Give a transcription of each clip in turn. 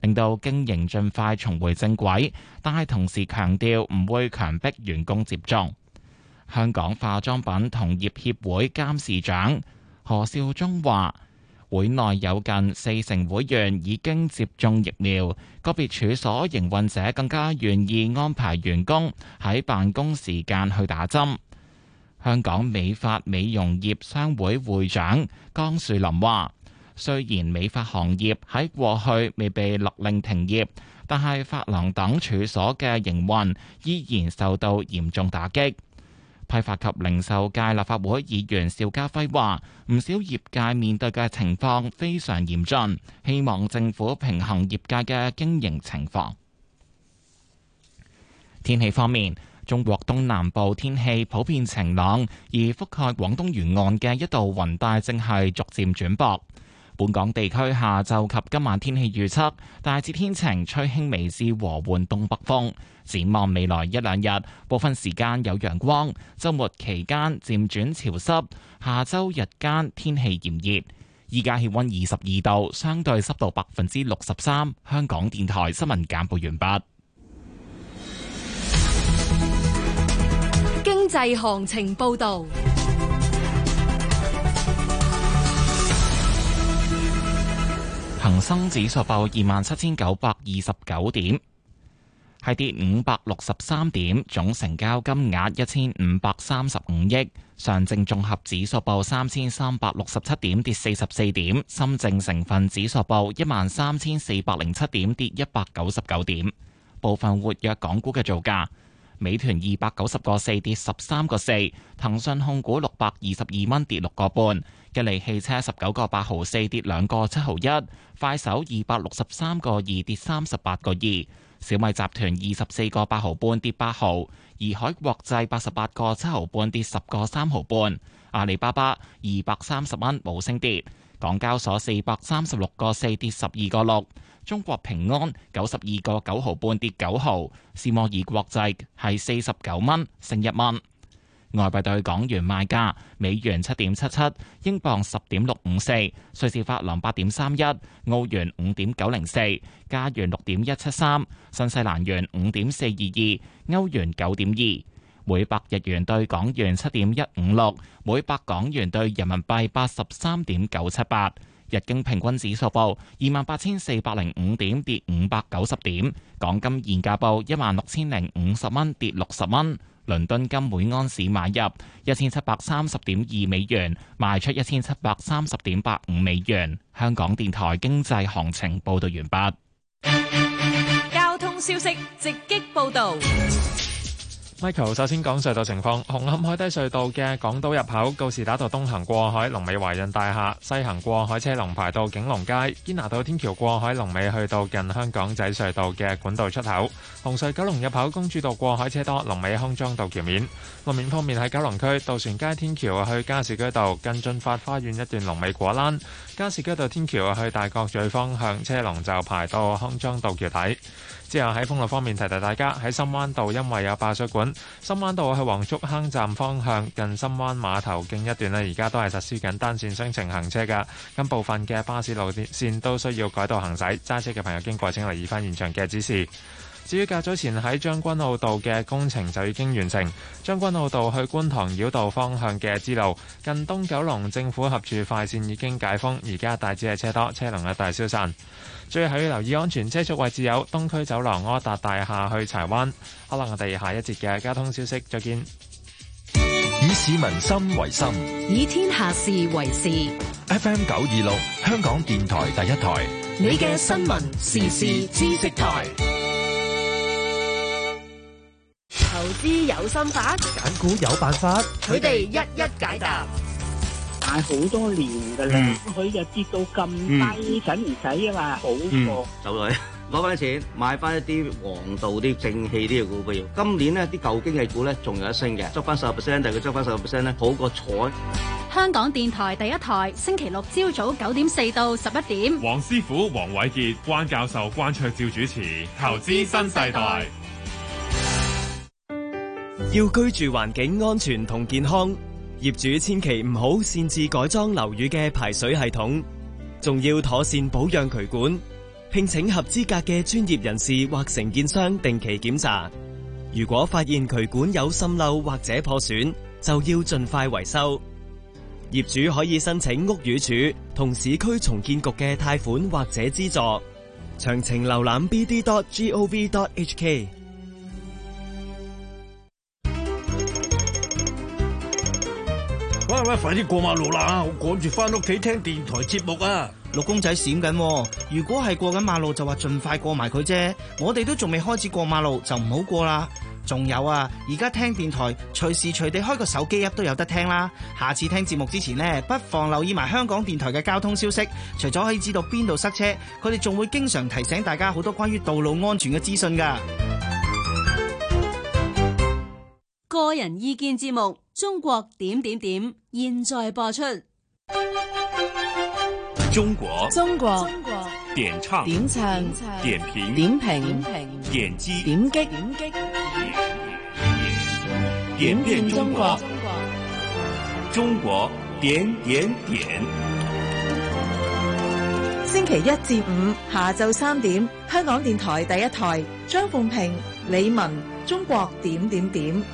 令到經營盡快重回正軌，但係同時強調唔會強迫員工接種。香港化妝品同業協會監事長何少忠話，會內有近40%會員已經接種疫苗，個別處所營運者更加願意安排員工喺辦公時間去打針。香港美髮美容業商會會長江樹林話，雖然美髮行業喺過去未被勒令停業，但係髮廊等處所嘅營運依然受到嚴重打擊。批發及零售界立法會議員邵家輝話，唔少業界面對嘅情況非常嚴峻，希望政府平衡業界嘅經營情況。天氣方面，中國東南部天氣普遍晴朗，而覆蓋廣東沿岸嘅一道雲帶正係逐漸轉薄。本港地區下晝及今晚天氣預測，大致天晴，吹輕微至和緩東北風。展望未來一兩日，部分時間有陽光，週末期間漸轉潮濕。下週日間天氣炎熱，依家氣溫22度，相對濕度63%。香港電台新聞簡報完畢。 經濟行情報道。 恒生指數報27,929點，係跌563點，總成交金額1535億。上證綜合指數報3367點，跌44點。深證成分指數報13407點，跌199點。部分活躍港股嘅造價：美團290個4跌13個4，騰訊控股622蚊跌6個半。吉利汽車19個8毫4跌2個7毫1，快手263個2跌38個2，小米集團24個8毫半跌8毫，怡海國際88個7毫半跌10個3毫半，阿里巴巴230蚊冇升跌，港交所436個4跌12個6，中國平安92個9毫半跌9毫，斯摩爾國際係49蚊升1蚊。外幣對港元賣價：美元7.77，英鎊10.654，瑞士法郎8.31，澳元5.904，加元6.173，新西蘭元5.422，歐元9.2，每百日元對港元7.156，每百港元對人民幣83.978。日經平均指數報28,405點，跌590點。港金現價報16,050蚊，跌60蚊。倫敦金每安士買入1730.2美元，賣出1730.85美元。香港電台經濟行情報道完畢。 交通消息直擊報道。 Michael 首先講隧道情況，紅磡海底隧道嘅港島入口告士打道東行過海，龍尾華潤大廈；西行過海車龍排到景隆街。堅拿道天橋過海龍尾去到近香港仔隧道嘅管道出口。紅隧九龍入口公主道過海車多，龍尾康莊道橋面。路面方面喺九龍區渡船街天橋去加士居道近駿發花園一段龍尾果欄。加士居道天橋去大角咀方向車龍就排到康莊道橋底。之後喺封路方面提提大家，喺深灣道因為有爆水管，深灣道去黃竹坑站方向近深灣碼頭徑一段呢，而家都係實施緊單線雙程行車㗎。咁部分嘅巴士路線都需要改道行駛，揸車嘅朋友經過請留意翻現場嘅指示。至於較早前喺將軍澳道嘅工程就已經完成，將軍澳道去觀塘繞道方向嘅支路近東九龍政府合署快線已經解封，而家大致係車多，車龍一大消散。最後要留意安全車速位置有東區走廊柯達大廈去柴灣。可能我哋下一節嘅交通消息再見。 以市民心為心， 以天下事為事。 FM 926香港電台第一台， 你嘅新聞時事知識台。投資有心法， 揀股有辦法， 佢哋一一解答。 買好多年噶啦，佢就跌到咁低，使唔使啊嘛？好過走嚟攞翻啲錢，買翻一啲黃道啲正氣啲嘅股票。今年呢啲舊經濟股咧仲有得升嘅，執翻10%，但係佢執翻10%咧好過彩。 香港電台第一台，星期六朝早9點4到11點。 黃師傅、黃偉傑、關教授、關卓照主持《投資新世代》。 要居住環境安全同健康，業主千祈唔好擅自改裝樓宇嘅排水系統，仲要妥善保養渠管。 聘請合資格嘅專業人士或承建商定期檢查。如果發現渠管有滲漏或者破損，就要盡快維修。業主可以申請屋宇署同市區重建局嘅貸款或者資助。詳情瀏覽 bd.gov.hk。 喂，快啲過馬路啦！我趕住翻屋企聽電台節目啊！ 六公仔閃緊，如果係過緊馬路就話盡快過埋佢啫。我哋都仲未開始過馬路就唔好過啦。仲有啊，而家聽電台隨時隨地開個手機 app 都有得聽啦。下次聽節目之前呢，不妨留意埋香港電台嘅交通消息。除咗可以知道邊度塞車，佢哋仲會經常提醒大家好多關於道路安全嘅資訊㗎。 個人意見節目，中國點點點，現在播出。 中國點唱點評點擊點遍中國，中國點點點。 星期一至五下晝3點，香港電台第一台，張鳳平、李文，中國點點點。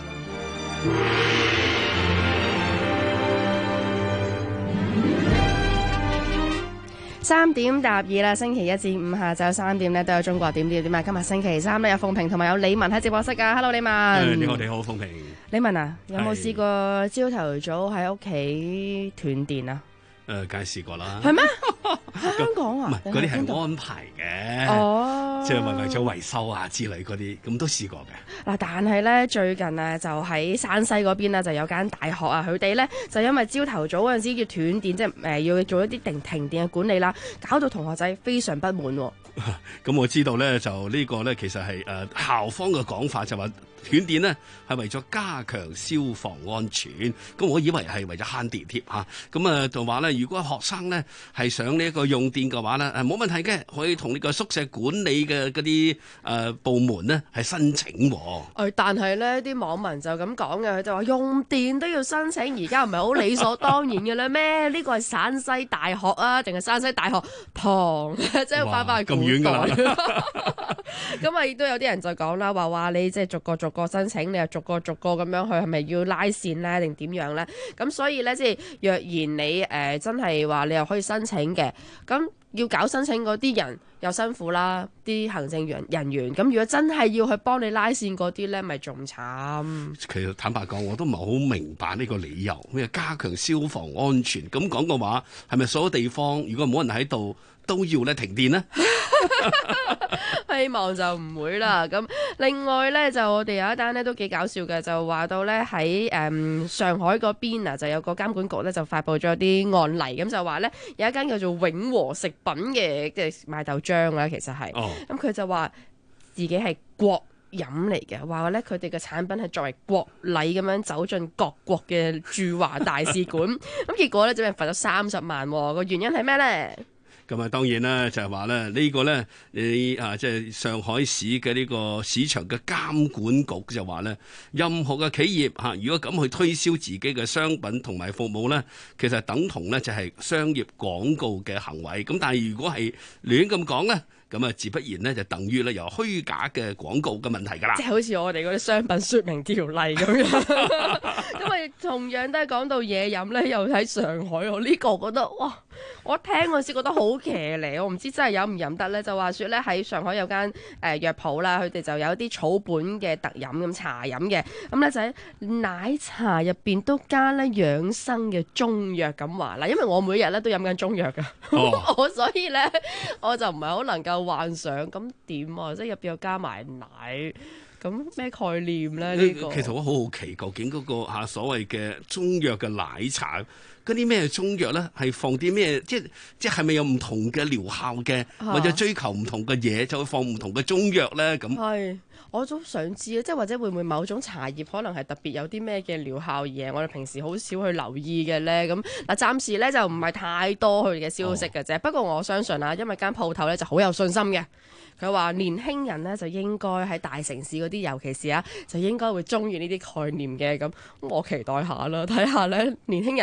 3點答二啦，星期一至五下晝3點呢都有中國點點點啊！今日星期三呢，有鳳平同埋有李文喺直播室噶。Hello， 李文。 你好，鳳平。 李文啊，有冇試過朝頭早喺屋企斷電啊？ 梗係試過啦。係咩？喺香港啊？ 唔係，嗰啲係安排嘅。哦，即係為咗維修啊之類嗰啲，咁都試過嘅。 嗱，但係咧最近啊，就喺山西嗰邊咧，就有間大學啊，佢哋咧就因為朝頭早嗰陣時要斷電，即係要做一啲停電嘅管理啦，搞到同學仔非常不滿。 咁我知道咧，就呢個咧其實係校方嘅講法，就話斷電呢係為咗加強消防安全。咁我以為係為咗慳電貼嚇。咁就話咧，如果學生呢係想呢一個用電嘅話呢，冇問題嘅，可以同呢個宿舍管理嘅嗰啲部門呢係申請。 但係呢啲網民就咁講嘅，佢就話用電都要申請，而家唔係好理所當然嘅啦咩？呢個係山西大學啊，定係山西大學堂？即係翻返去古代。咁啊，亦都有啲人就講啦，話你即係逐個申請，你又逐個咁樣去，係咪要拉線咧，定點樣咧？咁所以咧，即係若然你真係話你又可以申請嘅，咁要搞申請嗰啲人又辛苦啦，啲行政人員。咁如果真係要去幫你拉線嗰啲咧，咪仲慘。 其實坦白講，我都唔係好明白呢個理由，咩加強消防安全咁講嘅話，係咪所有地方如果冇人喺度都要咧停電呢？ 希望就唔會啦。咁另外咧，就我哋有一單咧都幾搞笑嘅，就話到咧喺上海嗰邊啊，就有個監管局咧就發布咗啲案例，咁就話咧有一間叫做永和食品嘅即係賣豆漿啦，其實係，咁佢就話自己係國飲嚟嘅，話咧佢哋嘅產品係作為國禮咁樣走進各國嘅駐華大使館，咁結果咧就俾人罰咗30萬，個原因係咩咧？ 咁啊，當然啦，就係話咧，呢個咧，你即係上海市嘅呢個市場嘅監管局就話咧，任何嘅企業如果咁去推銷自己嘅商品同埋服務咧，其實等同咧就係商業廣告嘅行為。咁但係如果係亂咁講咧，咁啊，自不然咧就等於咧有虛假嘅廣告嘅問題㗎啦。 即係好似我哋嗰啲商品說明條例咁樣。咁啊，同樣都係講到嘢飲咧，又喺上海，我呢個覺得哇！我聽嗰時覺得好騎呢，我唔知真係飲唔飲得咧。就話說咧喺上海有間藥鋪啦，佢哋就有啲草本嘅特飲咁茶飲嘅，咁咧就喺奶茶入邊都加咧養生嘅中藥咁話啦。因為我每日咧都飲緊中藥噶，我所以咧我就唔係好能夠幻想咁點啊，即係入邊又加埋奶。咁咩概念咧？呢個其實我好好奇，究竟嗰個所謂嘅中藥嘅奶茶，嗰啲咩中藥咧，係放啲咩？即係咪有唔同嘅療效嘅，或者追求唔同嘅嘢，就會放唔同嘅中藥咧？咁係，我都想知啊！即係或者會唔會某種茶葉可能係特別有啲咩嘅療效嘢，我哋平時好少去留意嘅咧？咁嗱，暫時咧就唔係太多佢嘅消息嘅啫。不過我相信啊，因為間鋪頭咧就好有信心嘅。佢話年輕人咧就應該喺大城市嗰啲，尤其是就應該會中意呢啲概念嘅。咁我期待下啦，睇下咧年輕人中唔中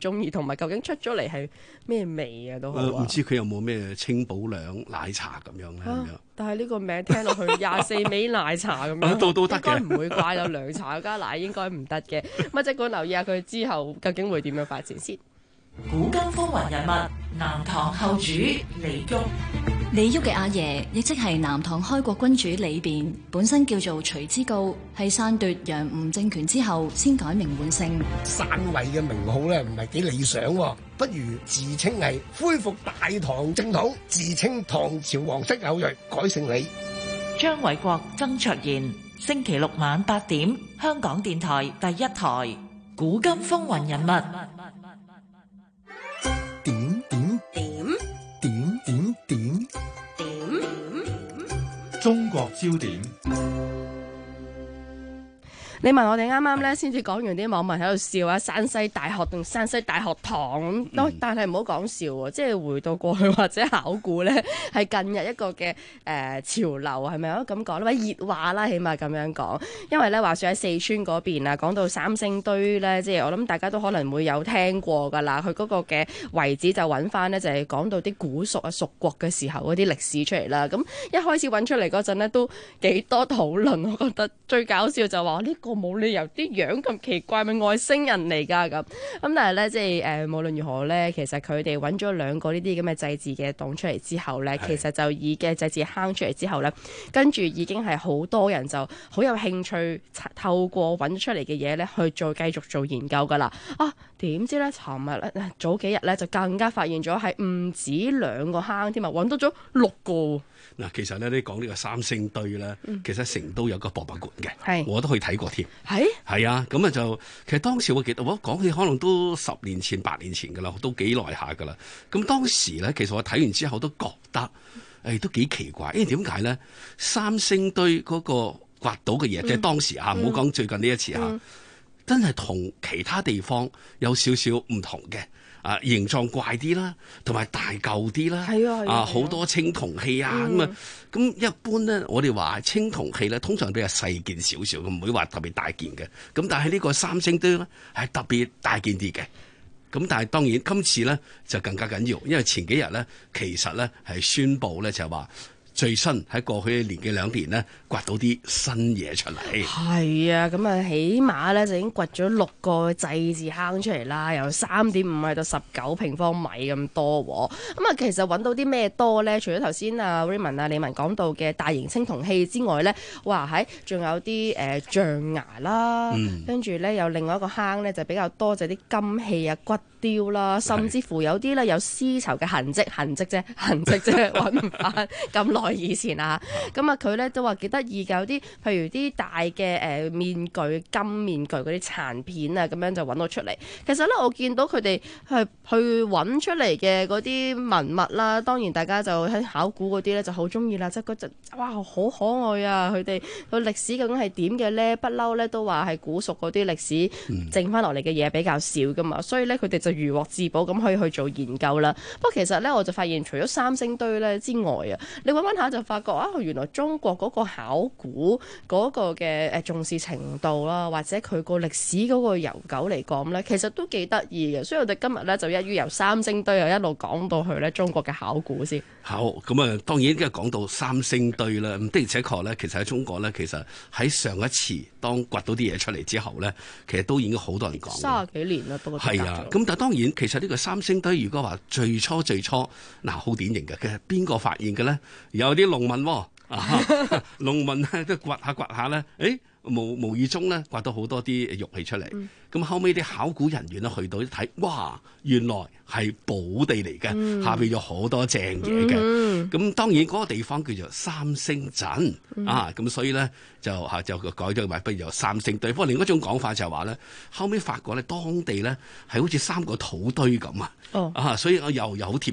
中意，同埋究竟出咗嚟係咩味啊都好啊。 唔知佢有冇咩清補涼奶茶咁樣咧咁樣。 但係呢個名聽落去24味奶茶咁樣， 都得嘅， 應該唔會掛有涼茶加奶，應該唔得嘅。咁即管留意下佢之後究竟會點樣發展先。 古今風雲人物，南唐後主李煜。 李煜嘅阿爺，亦即係南唐開國君主李昺，本身叫做徐知誥，係篡奪楊吳政權之後先改名換姓。 篡位嘅名號咧唔係幾理想喎，不如自稱係恢復大唐正統，自稱唐朝皇室後裔，改姓李。 張偉國、曾卓賢，星期六晚8點，香港電台第一台，古今風雲人物。 中國焦點。 你問我哋啱啱咧先至講完啲網民喺度笑啊，山西大學定山西大學堂咁，但係唔好講笑喎，即係回到過去或者考古咧，係近日一個嘅潮流係咪啊咁講咧？或者熱話啦，起碼咁樣講。因為咧話説喺四川嗰邊啊，講到三星堆咧，即係我諗大家都可能會有聽過㗎啦。佢嗰個嘅遺址就揾翻咧，就係講到啲古蜀啊蜀國嘅時候嗰啲歷史出嚟啦。咁一開始揾出嚟嗰陣咧，都幾多討論。我覺得最搞笑就話呢個冇理由啲樣咁奇怪，咪外星人嚟㗎咁。但係咧，即係無論如何咧，其實佢哋揾咗兩個呢啲咁嘅祭祀嘅洞出嚟之後咧，其實就以嘅祭祀坑出嚟之後咧，跟住已經係好多人就好有興趣透過揾出嚟嘅嘢咧去繼續做研究㗎啦。點知咧，尋日咧早幾日咧就更加發現咗係唔止2個坑添啊，揾到咗6個。 嗱，其實咧你講呢個三星堆咧，其實成都有個博物館嘅，我都去睇過添。係啊，咁啊就其實當時我記得，我講起可能都10年前、8年前㗎啦，都幾耐下㗎啦。咁當時咧，其實我睇完之後都覺得，都幾奇怪，因為點解咧？三星堆嗰個掘到嘅嘢，即係當時嚇，唔好講最近呢一次嚇，真係同其他地方有少少唔同嘅。形狀怪啲啦，同埋大嚿啲啦，好多青銅器啊咁啊，咁一般咧，我哋話青銅器咧，通常比較細件少少，唔會話特別大件嘅。咁但係呢個三星堆咧係特別大件啲嘅。咁但係當然今次咧就更加緊要，因為前幾日咧其實咧係宣布咧就係話。最新喺過去1年2年呢，掘到啲新嘢出嚟。 係啊，咁啊，起碼咧就已經掘咗6個祭祀坑出嚟啦，由3.5米到19平方米咁多。咁啊，其實揾到啲咩多咧？除咗頭先啊 Raymond 李文講到嘅大型青銅器之外咧，哇喺仲有啲象牙啦，跟住咧有另外一個坑咧就比較多，就啲金器啊、骨雕啦，甚至乎有啲咧有絲綢嘅痕跡啫，揾唔翻咁耐以前啊。咁啊，佢咧都話幾得意㗎，有啲譬如啲大嘅面具、金面具嗰啲殘片啊，咁樣就揾到出嚟。其實咧，我見到佢哋係去揾出嚟嘅嗰啲文物啦，當然大家就喺考古嗰啲咧就好中意啦，即係嗰隻哇好可愛啊！佢哋個歷史究竟係點嘅咧？不嬲咧都話係古蜀嗰啲歷史剩翻落嚟嘅嘢比較少噶嘛，所以咧佢哋就如獲至寶咁可以去做研究啦。不過其實咧，我就發現除咗三星堆咧之外啊，你揾下就發覺原來中國嗰個考古嗰個嘅重視程度啦，或者佢個歷史嗰個悠久嚟講咧，其實都幾得意嘅。所以我哋今日咧就一於由三星堆又一路講到去咧中國嘅考古先。 好，咁啊，當然而家講到三星堆啦，咁的而且確咧，其實喺中國咧，其實喺上一次當掘到啲嘢出嚟之後咧，其實都已經好多人講。 30幾年啦，都係啊。咁但係當然，其實呢個三星堆如果話最初嗱，好典型嘅，其實邊個發現嘅咧？有啲農民農民咧都掘下咧，無意中咧掘到好多啲玉器出嚟。咁後尾啲考古人員咧去到一睇，哇！原來係寶地嚟嘅，下邊有好多正嘢嘅。咁當然嗰個地方叫做三星鎮咁所以咧就改咗埋，不如由三星堆。不過另一種講法就係話咧，後尾發覺咧當地咧係好似3個土堆咁所以我又好貼切啦。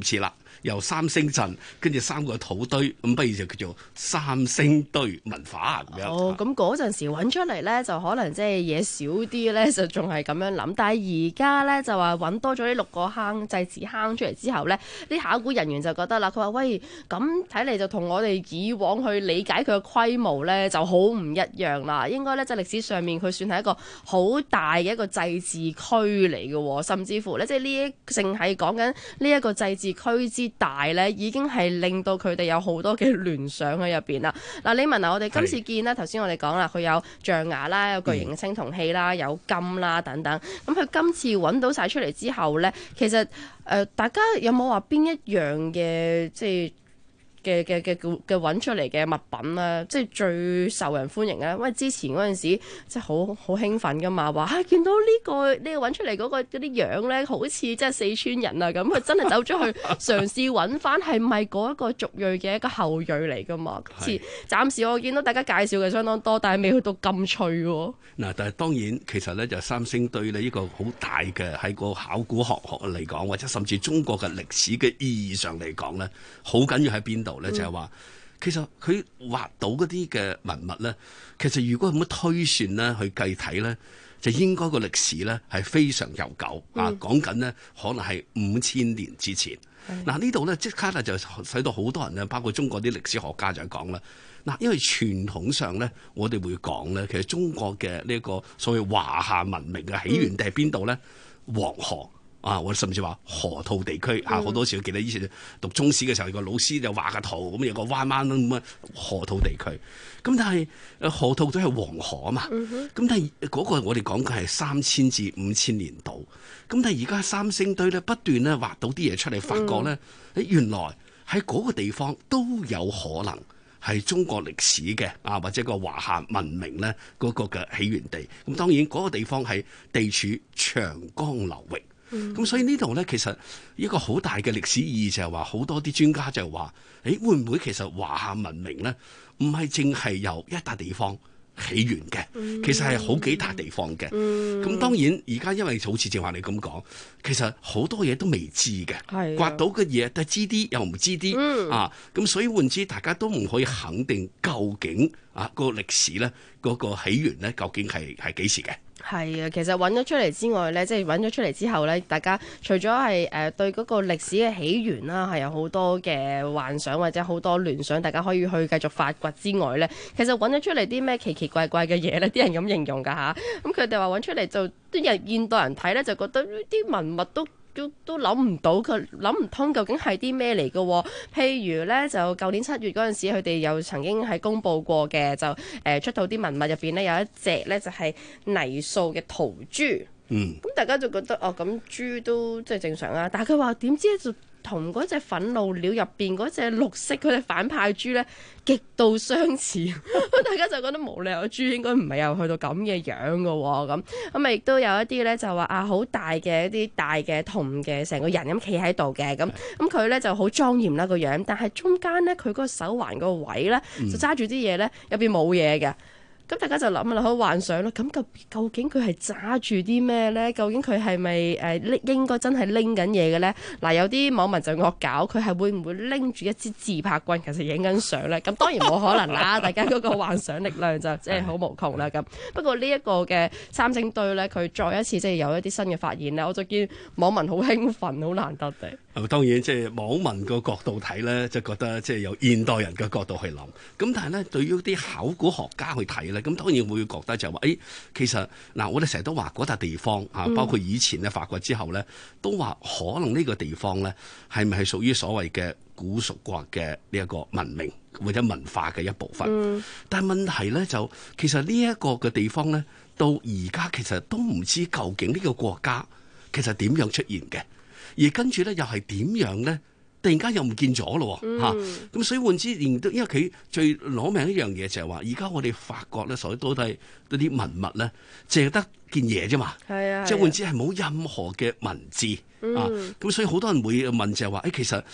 由三星陣，跟住3個土堆，咁不如就叫做三星堆文化咁樣。 哦，咁嗰陣時揾出嚟咧，就可能即係嘢少啲咧，就仲係咁樣諗。但係而家咧就話揾多咗呢6個坑祭祀坑出嚟之後咧，啲考古人員就覺得啦，佢話喂，咁睇嚟就同我哋以往去理解佢嘅規模咧就好唔一樣啦。應該咧即係歷史上面佢算係一個好大嘅一個祭祀區嚟嘅，甚至乎咧即係呢一淨係講緊呢一個祭祀區之大咧，已經係令到佢哋有好多嘅聯想喺入邊啦。嗱，李文啊，我哋今次見啦，頭先我哋講啦，佢有象牙啦，有巨型嘅青銅器啦，有金啦等等。咁佢今次揾到晒出嚟之後咧，其實大家有冇話邊一樣嘅即係嘅揾出嚟嘅物品咧，即係最受人歡迎咧？因為之前嗰陣時即係好興奮噶嘛，話見到呢個揾出嚟嗰個嗰啲樣咧，好似即係四川人啊咁，佢真係走咗去嘗試揾翻係咪嗰一個族裔嘅一個後裔嚟噶嘛？今次暫時我見到大家介紹嘅相當多，但係未去到咁脆喎。嗱， 但係當然其實咧就三星堆呢，呢個好大嘅喺個考古學嚟講，或者甚至中國嘅歷史嘅意義上嚟講咧，好緊要喺邊度？就係話，其實佢畫到嗰啲嘅文物咧，其實如果咁樣推算咧，去計睇咧，就應該個歷史咧係非常悠久啊！講緊咧可能係5000年之前。嗱呢度咧即刻咧就使到好多人咧，包括中國啲歷史學家就講啦。嗱，因為傳統上咧，我哋會講咧，其實中國嘅呢個所謂華夏文明嘅起源地係邊度咧？黃河。啊！我甚至話河套地區嚇，好多時我記得以前讀中史嘅時候，個老師就畫個圖，咁有個彎彎咁啊，河套地區。咁但係河套都係黃河啊嘛。咁但係嗰個我哋講嘅係3000至5000年度。咁但係而家三星堆咧不斷咧畫到啲嘢出嚟，發覺咧，原來喺嗰個地方都有可能係中國歷史嘅啊，或者個華夏文明咧嗰個嘅起源地。咁當然嗰個地方係地處長江流域。咁所以呢度咧，其實一個好大嘅歷史意義就係話，好多啲專家就話，會唔會其實華夏文明咧，唔係淨係由一笪地方起源嘅，其實係好幾笪地方嘅。咁當然而家因為好似正話你咁講，其實好多嘢都未知嘅，刮到嘅嘢都係知啲又唔知啲啊。咁所以換之，大家都唔可以肯定究竟啊個歷史咧嗰個起源咧究竟係幾時嘅。係啊，其實揾咗出嚟之外呢，即係揾咗出嚟之後呢，大家除咗係對嗰個歷史嘅起源啦，係有好多嘅幻想或者好多聯想，大家可以去繼續發掘之外呢，其實揾咗出嚟啲咩奇奇怪怪嘅嘢呢？啲人咁形容㗎吓。咁佢哋話揾出嚟就啲人現代人睇呢，就覺得啲文物都諗唔到，佢諗唔通究竟係啲咩嚟嘅。譬如呢，就舊年7月嗰陣時，佢哋又曾經係公佈過嘅，就出到啲文物入邊呢，有一隻呢，就係泥塑嘅陶珠。咁大家就覺得哦，咁珠都即係正常啦。但係佢話點知就同嗰隻憤怒鳥入邊嗰隻綠色嗰隻反派豬咧極度相似，咁大家就覺得無理由豬應該唔係又去到咁嘅樣嘅喎，咁亦都有一啲咧就話啊好大嘅一啲大嘅銅嘅成個人咁企喺度嘅，咁佢咧就好莊嚴啦個樣，但係中間咧佢嗰個手環個位咧就揸住啲嘢咧入邊冇嘢嘅。咁大家就諗啦，好幻想啦。咁究竟佢係揸住啲咩咧？究竟佢係咪應該真係拎緊嘢嘅咧？嗱，有啲網民就惡搞，佢係會唔會拎住一支自拍棍，其實影緊相咧？咁當然冇可能啦，大家嗰個幻想力量就即係好無窮啦。咁不過呢一個嘅三星堆咧，佢再一次即係有一啲新嘅發現咧，我就見網民好興奮，好難得地。當然即係網民個角度睇咧，就覺得即係由現代人嘅角度去諗。咁但係咧，對於啲考古學家去睇咧，咁當然會覺得就係話，其實嗱，我哋成日都話嗰笪地方啊，包括以前咧發掘之後咧，都話可能呢個地方咧係咪係屬於所謂嘅古蜀國嘅呢一個文明或者文化嘅一部分？但係問題咧就其實呢一個嘅地方咧，到而家其實都唔知究竟呢個國家其實點樣出現嘅。而跟住咧，又係點樣咧？突然間又唔見咗咯嚇！咁所以換之，因為佢最攞命一樣嘢就係話，而家我哋發覺咧，所有都係嗰啲文物咧，淨係得件嘢啫嘛。係啊，即係換之係冇任何嘅文字啊！咁所以好多人會問就係話，其實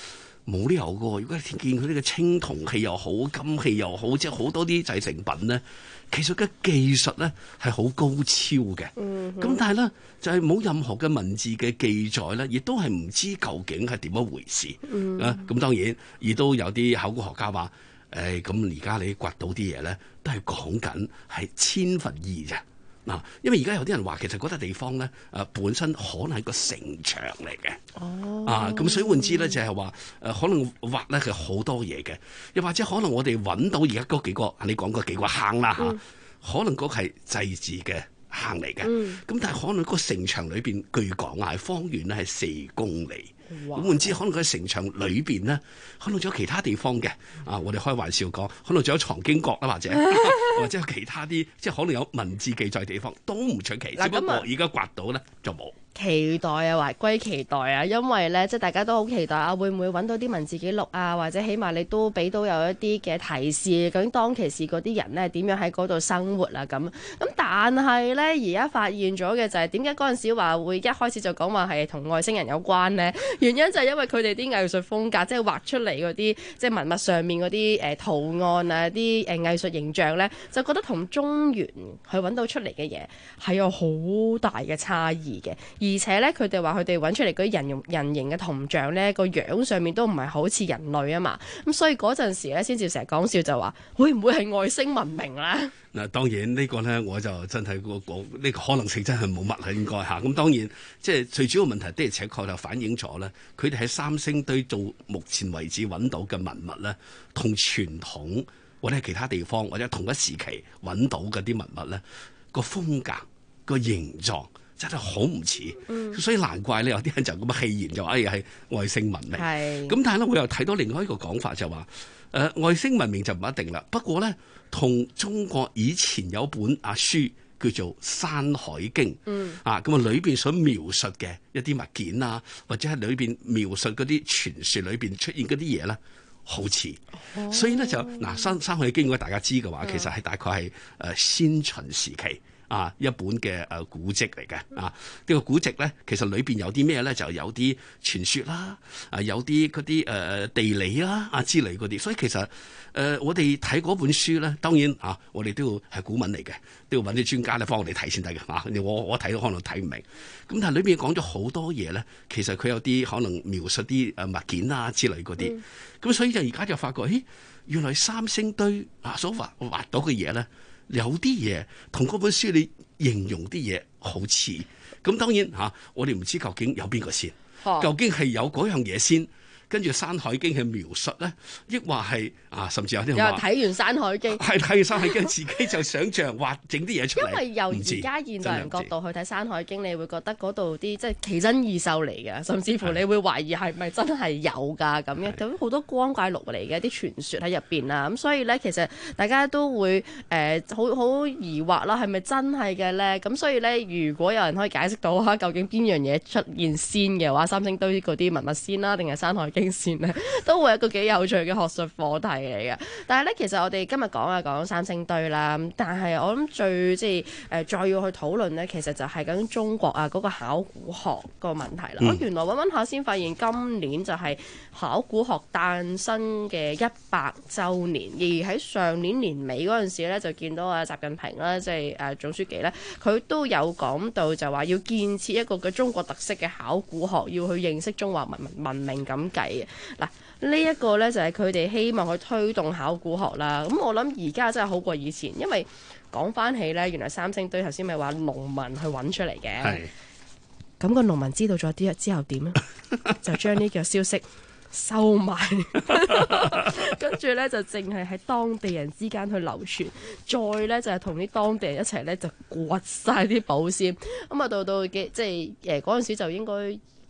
冇理由嘅。如果你見佢呢個青銅器又好，金器又好，即係好多啲製成品咧，其實嘅技術咧係好高超嘅。咁但係咧就係冇任何嘅文字嘅記載咧，亦都係唔知究竟係點一回事。咁當然亦都有啲考古學家話：咁而家你掘到啲嘢咧，都係講緊係1/1000啫。嗱，因為而家有啲人話，其實嗰笪地方咧，本身可能係個城牆嚟嘅。咁所以換之咧，就係話可能挖咧係好多嘢嘅，又或者可能我哋揾到而家嗰幾個，你講嗰幾個坑啦可能嗰係祭祀嘅坑嚟嘅。咁但係可能個城牆裏邊，據講係方圓咧係4公里。咁換之，可能佢喺城牆裏邊咧，可能仲有其他地方嘅。我哋開玩笑講，可能仲有藏經閣啦，或者有其他啲，即係可能有文字記載地方都唔出奇。只不過而家掘到咧就冇。 期待啊，還歸期待啊，因為咧，即係大家都好期待啊，會唔會揾到啲文字記錄啊，或者起碼你都俾到有一啲嘅提示，究竟當其時嗰啲人咧點樣喺嗰度生活啊咁。但係咧，而家發現咗嘅就係點解嗰陣時話會一開始就講話係同外星人有關呢？原因就係因為佢哋啲藝術風格，即係畫出嚟嗰啲即係文物上面嗰啲圖案啊，啲藝術形象咧，就覺得同中原去揾到出嚟嘅嘢係有好大嘅差異嘅。而且咧，佢哋話佢哋揾出嚟嗰啲人形嘅銅像咧，個樣上面都唔係好似人類啊嘛，咁所以嗰陣時咧，先至成日講笑就話，會唔會係外星文明咧？ 嗱，當然呢個咧，我就真係講呢個可能性真係冇乜啦，應該嚇。咁當然，即係最主要問題的而且確就反映咗咧，佢哋喺三星堆做目前為止揾到嘅文物咧，同傳統或者係其他地方或者同一時期揾到嘅啲文物咧，個風格個形狀真係好唔似，所以難怪咧有啲人就咁嘅戲言就話係外星文明。咁但係咧，我又睇到另外一個講法就話，外星文明就唔一定啦。不過咧，同中國以前有本書叫做《山海經》，咁啊裏邊所描述嘅一啲物件啊，或者係裏邊描述嗰啲傳說裏邊出現嗰啲嘢咧，好似。所以咧就嗱，《山海經》如果大家知嘅話，其實係大概係先秦時期。一本嘅古籍嚟嘅呢個古籍咧，其實裏邊有啲咩咧？就有啲傳說啦，有啲嗰啲地理啦之類嗰啲。所以其實我哋睇嗰本書咧，當然我哋都要係古文嚟嘅，都要揾啲專家咧幫我哋睇先得嘅。我睇到可能睇唔明。咁但係裏邊講咗好多嘢咧，其實佢有啲可能描述啲物件啊之類嗰啲。咁所以就而家就發覺，原來三星堆所畫到嘅嘢咧。有啲嘢同嗰本書你形容啲嘢好似，咁當然我哋唔知究竟有邊個先，究竟係有嗰樣嘢先，跟住《山海經》去描述咧，抑或係甚至有啲人話睇完《山海經》 係睇完《山海經》自己就想像畫整啲嘢出嚟。 因為由而家現代人角度去睇《山海經》，你會覺得嗰度啲即係奇珍異獸嚟嘅，甚至乎你會懷疑係咪真係有㗎咁樣，咁好多光怪陸嚟嘅啲傳說喺入邊啊，咁所以咧其實大家都會好疑惑啦，係咪真係嘅咧？咁所以咧，如果有人可以解釋到究竟邊樣嘢出現先嘅話，三星堆嗰啲文物先啦，定係《山海經》先咧，都會有一個幾有趣嘅學術課題嚟嘅。但係咧，其實我哋今日講三星堆啦，但係我諗最即係再要去討論咧，其實就係究竟中國嗰個考古學個問題啦。我原來揾下先發現，今年就係考古學誕生嘅100週年，而喺上年年尾嗰陣時咧，就見到習近平啦，即係總書記咧，佢都有講到就話要建設一個嘅中國特色嘅考古學，要去認識中華文明咁計。嗱，呢一個呢，就係佢哋希望去推動考古學啦。咁我諗而家真係好過以前，因為講翻起呢，原來三星堆頭先咪話農民去揾出嚟嘅。咁個農民知道咗啲之後點呢？就將呢個消息收埋，跟住呢，就淨係喺當地人之間去流傳，再呢，就係同啲當地人一齊呢，就掘晒啲寶先。咁啊到嘅即係嗰陣時就應該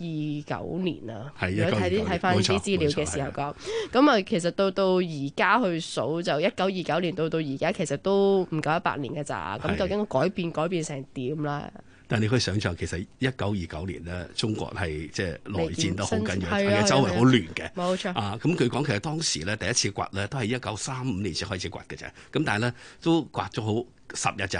29年啦，如果睇翻啲資料嘅時候講，咁啊其實到而家去數就1929年到而家，其實都唔夠100年嘅咋。咁究竟改變成點啦？ 但你可以想象，其實1929年咧，中國係即係內戰都好緊要，係周圍好亂嘅。 冇錯。 咁據講其實當時咧第一次掘咧都係1935年先開始掘嘅啫。咁但係咧都掘咗好10日咋。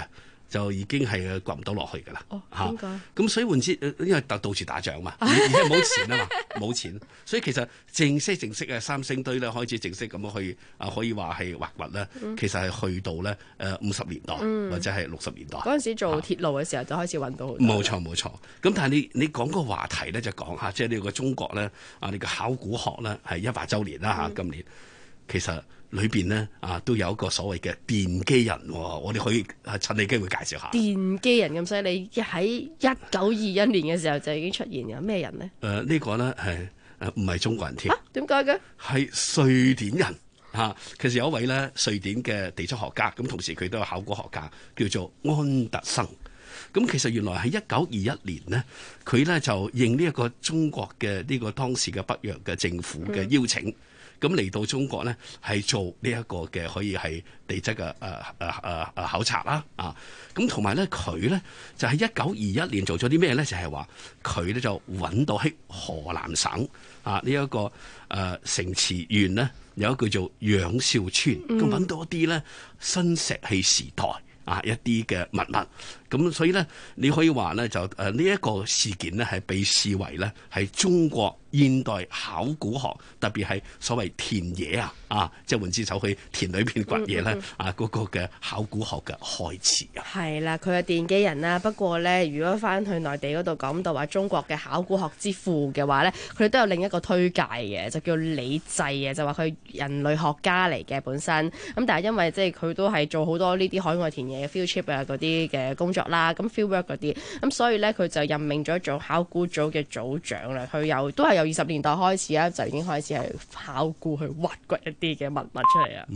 就已經係掘唔到落去㗎啦。 點解？ 咁所以換之，因為到處打仗嘛，而且冇錢啊嘛，冇錢，所以其實正式嘅三星堆咧開始正式咁樣去可以話係挖掘咧，其實係去到咧50年代或者係60年代。 嗰陣時做鐵路嘅時候就開始揾到。 冇錯。咁但係你講個話題咧就講下，即係呢個中國咧你個考古學咧係100週年啦嚇，今年其實。裏邊呢都有一個所謂嘅奠基人，我哋可以趁你機會介紹下。 奠基人咁犀利，喺1921年嘅時候就已經出現嘅，咩人呢？ 呢個呢係唔係中國人添？ 點解嘅？ 係瑞典人嚇。其實有一位呢瑞典嘅地質學家，咁同時佢都有考古學家，叫做安特生。咁其實原來喺1921年呢，佢呢就應呢一個中國嘅呢個當時嘅北洋嘅政府嘅邀請。咁嚟到中國咧，係做呢一個嘅可以係地質嘅考察啦，咁同埋咧佢咧就喺1921年做咗啲咩咧？就係話佢咧就揾到喺河南省呢一個城池縣咧有一個叫做仰韶村，咁揾到一啲咧新石器時代一啲嘅文物。咁所以咧你可以話咧就呢一個事件咧係被視為咧係中國現代考古學，特別係所謂田野即係換之走去田裏邊掘嘢咧嗰個嘅考古學嘅開始啊。 係啦，佢係奠基人啦。不過咧，如果翻去內地嗰度講到話中國嘅考古學之父嘅話咧，佢哋都有另一個推介嘅，就叫李濟啊，就話佢人類學家嚟嘅本身。咁但係因為即係佢都係做好多呢啲海外田野嘅 field trip 嗰啲嘅工作啦，咁 fieldwork 嗰啲，咁所以咧佢就任命咗做考古組嘅組長啦。佢都係由20年代開始啊，就已經開始係考古去挖掘一啲嘅文物出嚟啊。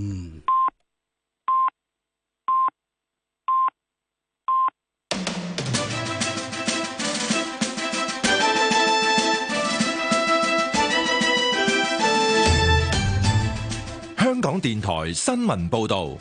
香港電台新聞報導。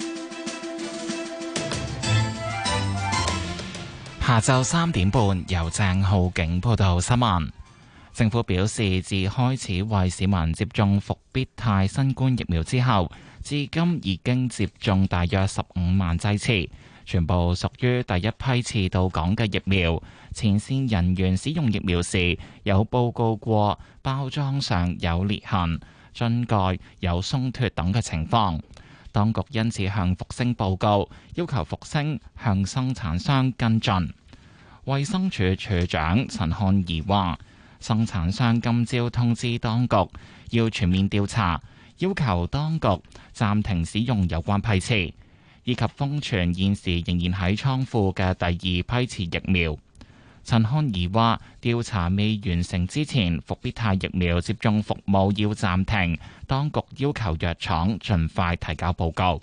下晝3點半，由鄭浩景報道新聞。政府表示，自開始為市民接種復必泰新冠疫苗之後，至今已經接種大約15萬劑次，全部屬於第一批次到港嘅疫苗。前線人員使用疫苗時，有報告過包裝上有裂痕、樽蓋有鬆脱等嘅情況。當局因此向復星報告，要求復星向生產商跟進。衛生署署長陳漢儀話，生產商今朝通知當局要全面調查，要求當局暫停使用有關批次，以及封存現時仍然喺倉庫嘅第二批次疫苗。陳漢儀話，調查未完成之前，復必泰疫苗接種服務要暫停，當局要求藥廠盡快提交報告。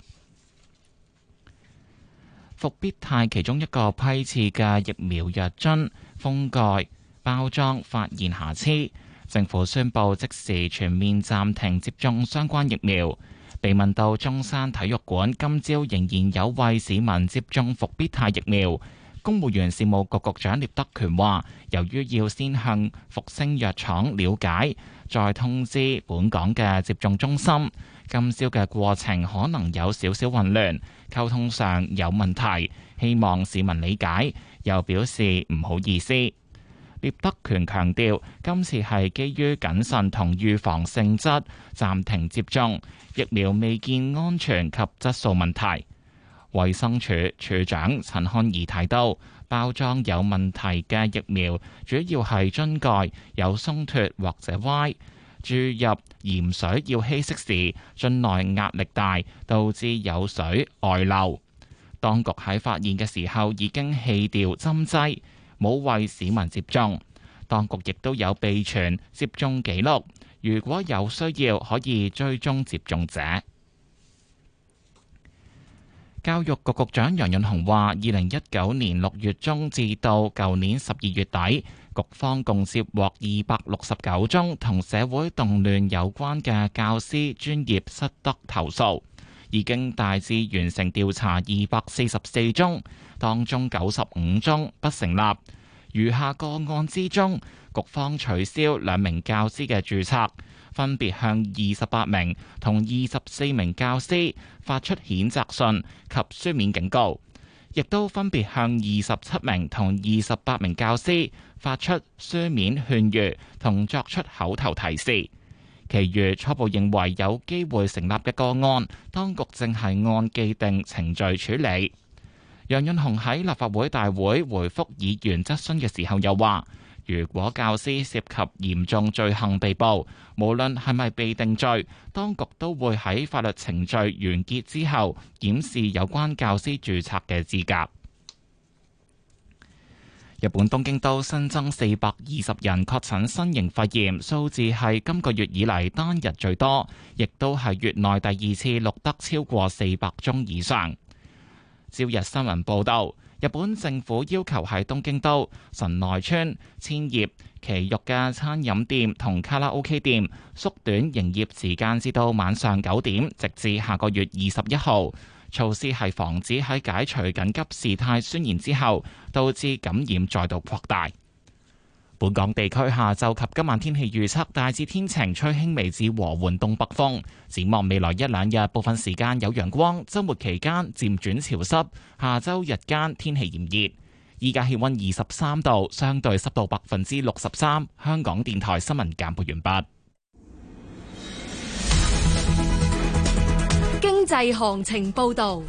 復必泰其中一個批次嘅疫苗藥樽封蓋包裝發現瑕疵，政府宣布即時全面暫停接種相關疫苗。被問到中山體育館今朝仍然有為市民接種復必泰疫苗，公務員事務局局長聶德權話，由於要先向復星藥廠了解，再通知本港嘅接種中心，今朝嘅過程可能有少少混亂，溝通上有問題，希望市民理解，又表示唔好意思。聶德權強調，今次係基於謹慎同預防性質暫停接種疫苗，未見安全及質素問題。衛生署署長陳漢儀提到，包裝有問題嘅疫苗主要係樽蓋有鬆脱或者歪，注入鹽水要稀釋時樽內壓力大，導致有水外漏。當局喺發現嘅時候已經棄掉針劑，冇為市民接種。當局亦都有備存接種記錄，如果有需要可以追蹤接種者。教育局局長楊潤雄話，2019年6月中至到舊年12月底，局方共接獲269宗同社會動亂有關嘅教師專業失德投訴，已經大致完成調查244宗，當中95宗不成立。餘下個案之中，局方取消2名教師嘅註冊，分別向28名同24名教師發出譴責信及書面警告。 亦都分別向27名同28名教師發出書面勸喻同作出口頭提示。其餘初步認為有機會成立嘅個案，當局正係按既定程序處理。楊潤雄喺立法會大會回覆議員質詢嘅時候又話，如果教師涉及嚴重罪行被捕，無論係咪被定罪，當局都會喺法律程序完結之後檢視有關教師註冊嘅資格。日本東京都新增420人確診新型肺炎，數字係今個月以嚟單日最多，亦都係月內第二次錄得超過400宗以上。朝日新聞報導，日本政府要求喺東京都神奈川、千葉、埼玉嘅餐飲店同卡拉 OK 店縮短營業時間至到晚上9點，直至下個月21號。措施係防止喺解除緊急事態宣言之後，導致感染再度擴大。本港地區下晝及今晚天氣預測大致天晴，吹輕微至和緩東北風。展望未來一兩日，部分時間有陽光，週末期間漸轉潮濕。下週日間天氣炎熱。依家氣溫23度，相對濕度63%。香港電台新聞簡報完畢。 經濟行情報導。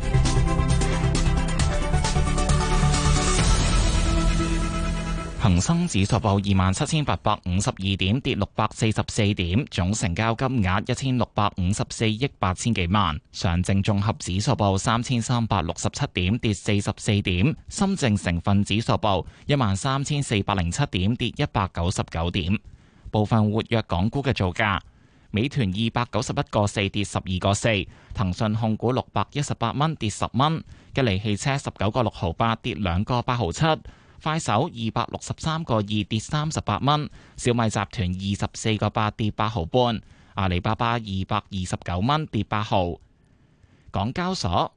恒生指數報27,852點，跌644點，總成交金額1654億8千幾萬。上證綜合指數報3367點，跌44點。深證成分指數報13407點，跌199點。部分活躍港股嘅造價：美團291個4跌12個4，騰訊控股618蚊跌10蚊，吉利汽車19個6毫8跌2個8毫7。快手263個2跌38蚊，小米集團24個8跌8毫半，阿里巴巴229蚊跌8毫，港交所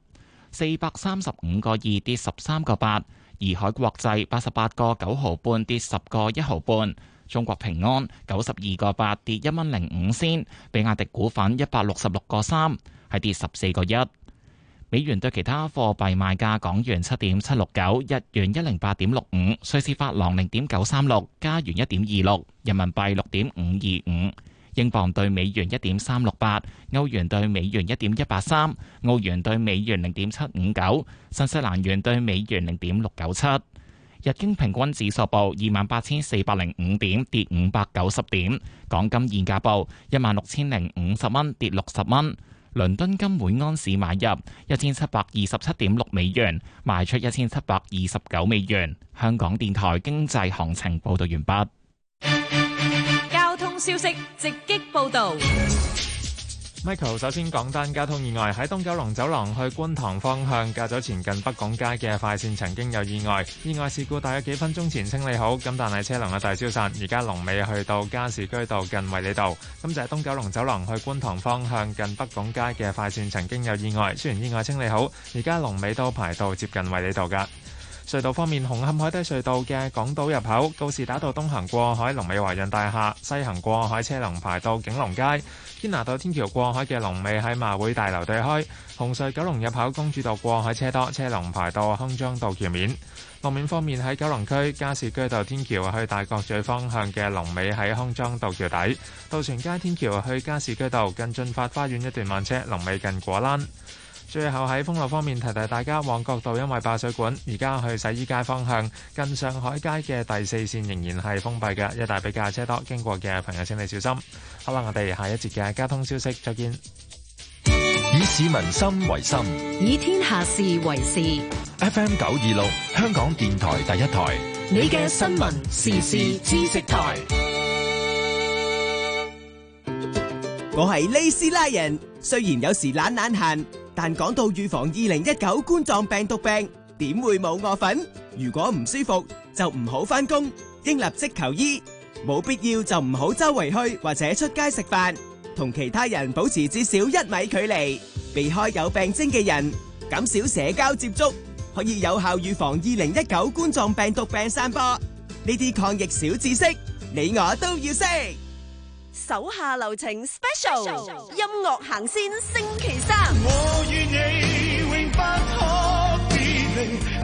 435個2跌13個8，怡海國際88個9毫半跌10個1毫半，中國平安92個8跌1蚊05仙，比亞迪股份166個3係跌14個1。美元對其他貨幣賣價：港元7.769，日元108.65，瑞士法郎0.936，加元1.26，人民幣6.525，英鎊對美元1.368，歐元對美元1.183，澳元對美元0.759，新西蘭元對美元0.697。日經平均指數報28,405點，跌590點。港金現價報16,050蚊，跌60蚊。倫敦金每安士買入1727.6美元，賣出1729美元。香港電台經濟行情報道完畢。 交通消息直擊報道。 Michael 首先講單交通意外，喺東九龍走廊去觀塘方向，較早前近北港街嘅快線曾經有意外，意外事故大約幾分鐘前清理好，咁但係車龍嘅大消散，而家龍尾去到加士居道近衛理道。咁就係東九龍走廊去觀塘方向近北港街嘅快線曾經有意外，雖然意外清理好，而家龍尾都排到接近衛理道㗎。隧道方面，紅磡海底隧道嘅港島入口告士打道東行過海，龍尾華潤大廈；西行過海車龍排到景隆街。堅拿道天橋過海嘅龍尾喺馬會大樓對開。紅隧九龍入口公主道過海車多，車龍排到康莊道橋面。路面方面，喺九龍區加士居道天橋去大角咀方向嘅龍尾喺康莊道橋底。渡船街天橋去加士居道近駿發花園一段慢車，龍尾近果欄。最後喺封路方面提提大家，旺角道因為爆水管，而家去洗衣街方向近上海街嘅第4線仍然係封閉嘅，一帶比較車多，經過嘅朋友請你小心。好啦，我哋下一節嘅交通消息再見。 以市民心為心， 以天下事為事。 FM 926，香港電台第一台， 你嘅新聞時事知識台。 我係利斯拉人，雖然有時懶閒，但講到預防2019冠狀病毒病，點會冇我份？如果唔舒服就唔好返工，應立即求醫，冇必要就唔好周圍去或者出街食飯，同其他人保持至少1米距離，避開有病徵嘅人，減少社交接觸，可以有效預防2019冠狀病毒病散播。呢啲抗疫小知識，你我都要識。 手下留情 Special 音樂行先星期3， 我與你永不可別離。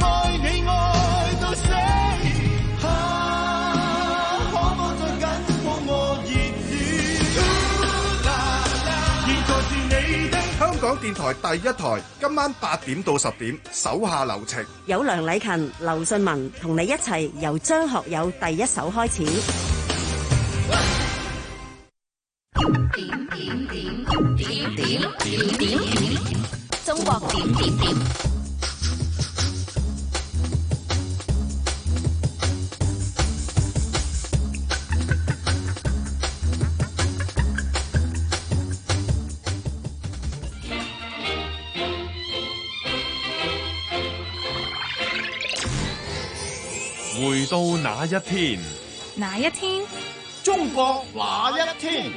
電台第一台，今晚8點到10點，手下留情。 有梁禮勤、劉信文同你一齊由張學友第一首開始。 中國點點點。 回到那一天， 哪一天？ 中國那一天？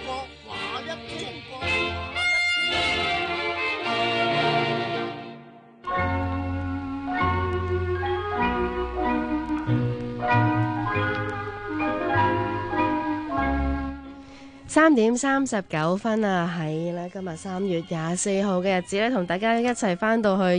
3點39啊，喺咧今日3月24號嘅日子咧，同大家一齊翻到去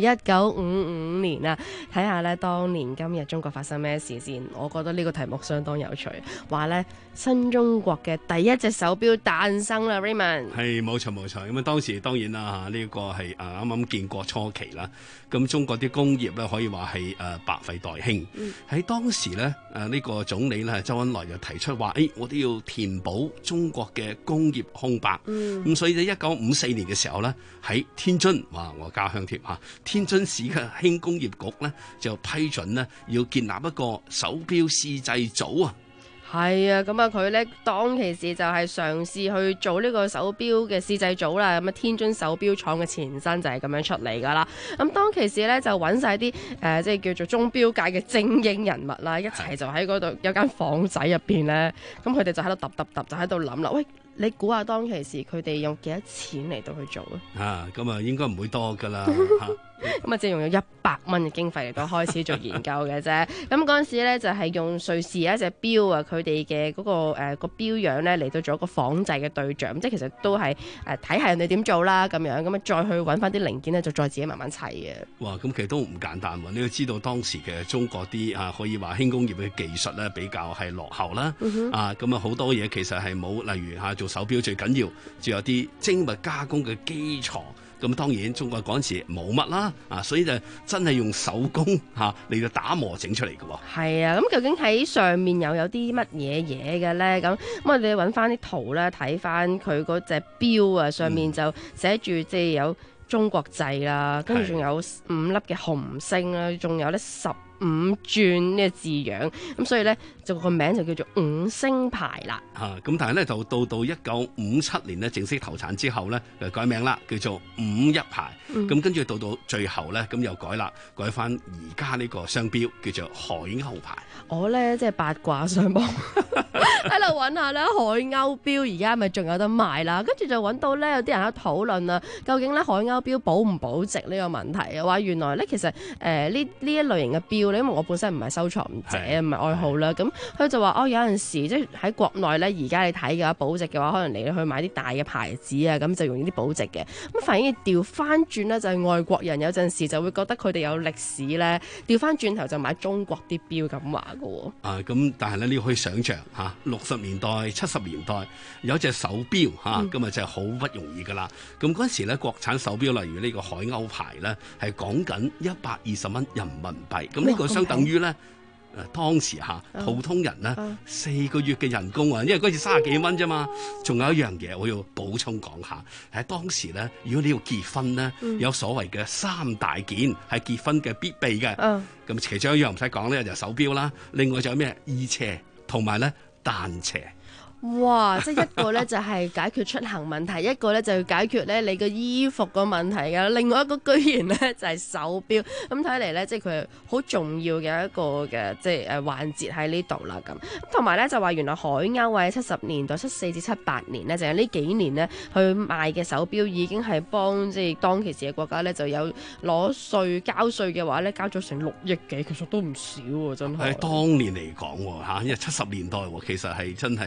1955年啊，睇下咧當年今日中國發生咩事先。我覺得呢個題目相當有趣，話咧新中國嘅第一隻手錶誕生啦 ，Raymond。 係冇錯冇錯，咁啊當時當然啦嚇，呢個係啱啱建國初期啦，咁中國啲工業咧可以話係百廢待興。喺當時咧呢個總理咧周恩來就提出話，我都要填補中國嘅工業空白，咁所以喺1954年嘅時候咧，喺天津，哇，我家鄉貼嚇，天津市嘅輕工業局咧就批准咧要建立一個手錶試製組啊。 係啊，咁啊佢咧當其時就係嘗試去做呢個手錶嘅試製組啦，咁啊天津手錶廠嘅前身就係咁樣出嚟噶啦。咁當其時咧就揾晒啲即係叫做鐘錶界嘅精英人物啦，一齊就喺嗰度有間房仔入邊咧，咁佢哋就喺度揼，就喺度諗啦，喂，你估下當其時佢哋用幾多錢嚟到去做啊？ 咁啊應該唔會多噶啦。 咁啊，即係用咗100蚊嘅經費嚟到開始做研究嘅啫。咁嗰陣時咧就係用瑞士一隻錶啊，佢哋嘅嗰個錶樣咧嚟到做一個仿製嘅對象，即係其實都係睇下人哋點做啦咁樣，咁啊再去揾翻啲零件咧，就再自己慢慢砌嘅。 哇！咁其實都唔簡單喎。你要知道當時嘅中國啲可以話輕工業嘅技術咧比較係落後啦。咁啊好多嘢其實係冇，例如做手錶最緊要，仲有啲精密加工嘅基礎。咁當然中國嗰陣時冇乜啦，所以就真係用手工嚟到打磨整出嚟嘅喎。 係啊，咁究竟喺上面又有啲乜嘢嘢嘅咧？咁我哋揾翻啲圖咧，睇翻佢嗰隻錶啊，上面就寫住即係有中國製啦，跟住仲有5粒嘅紅星啦，仲有咧15轉呢個字樣，咁所以咧就個名就叫做5星牌啦。 咁但係咧就到1957年咧正式投產之後咧就改名啦，叫做51牌。咁跟住到最後咧咁又改翻而家呢個商標叫做海鷗牌。 我咧即係八卦上網喺度揾下咧海鷗錶而家咪仲有得賣啦，跟住就揾到咧有啲人喺度討論啊，究竟咧海鷗錶保唔保值呢個問題啊？話原來咧其實呢一類型嘅錶咧，因為我本身唔係收藏者，唔係愛好啦，咁佢就話有陣時即係喺國內咧，而家你睇嘅話保值嘅話，可能你去買啲大嘅牌子啊，咁就容易啲保值嘅。咁反而調翻轉咧，就係外國人有陣時就會覺得佢哋有歷史咧，調翻轉頭就買中國啲錶咁話嘅喎。 咁但係咧你可以想像60年代、70年代有隻手錶咁啊就係好不容易噶啦。咁嗰陣時咧國產手錶例如呢個海鷗牌咧係講緊120蚊人民幣，咁呢個相等於咧當時普通人咧4個月嘅人工啊，因為嗰時30幾蚊啫嘛。仲有一樣嘢我要補充講下，喺當時咧，如果你要結婚咧，有所謂嘅3大件係結婚嘅必備嘅。咁其中一樣唔使講咧，就係手錶啦。另外仲有咩衣車同埋咧單車。 哇！即係一個咧就係解決出行問題，一個咧就要解決咧你個衣服個問題嘅，另外一個居然咧就係手錶。咁睇嚟咧，即係佢好重要嘅一個嘅即係環節喺呢度啦。咁同埋咧就話原來海鷗喺70年代74至78年咧，就係呢幾年咧去賣嘅手錶已經係幫即係當其時嘅國家咧就有攞稅交稅嘅話咧交咗成6億幾，其實都唔少喎，真係。 喺當年嚟講嚇，因為70年代其實係真係好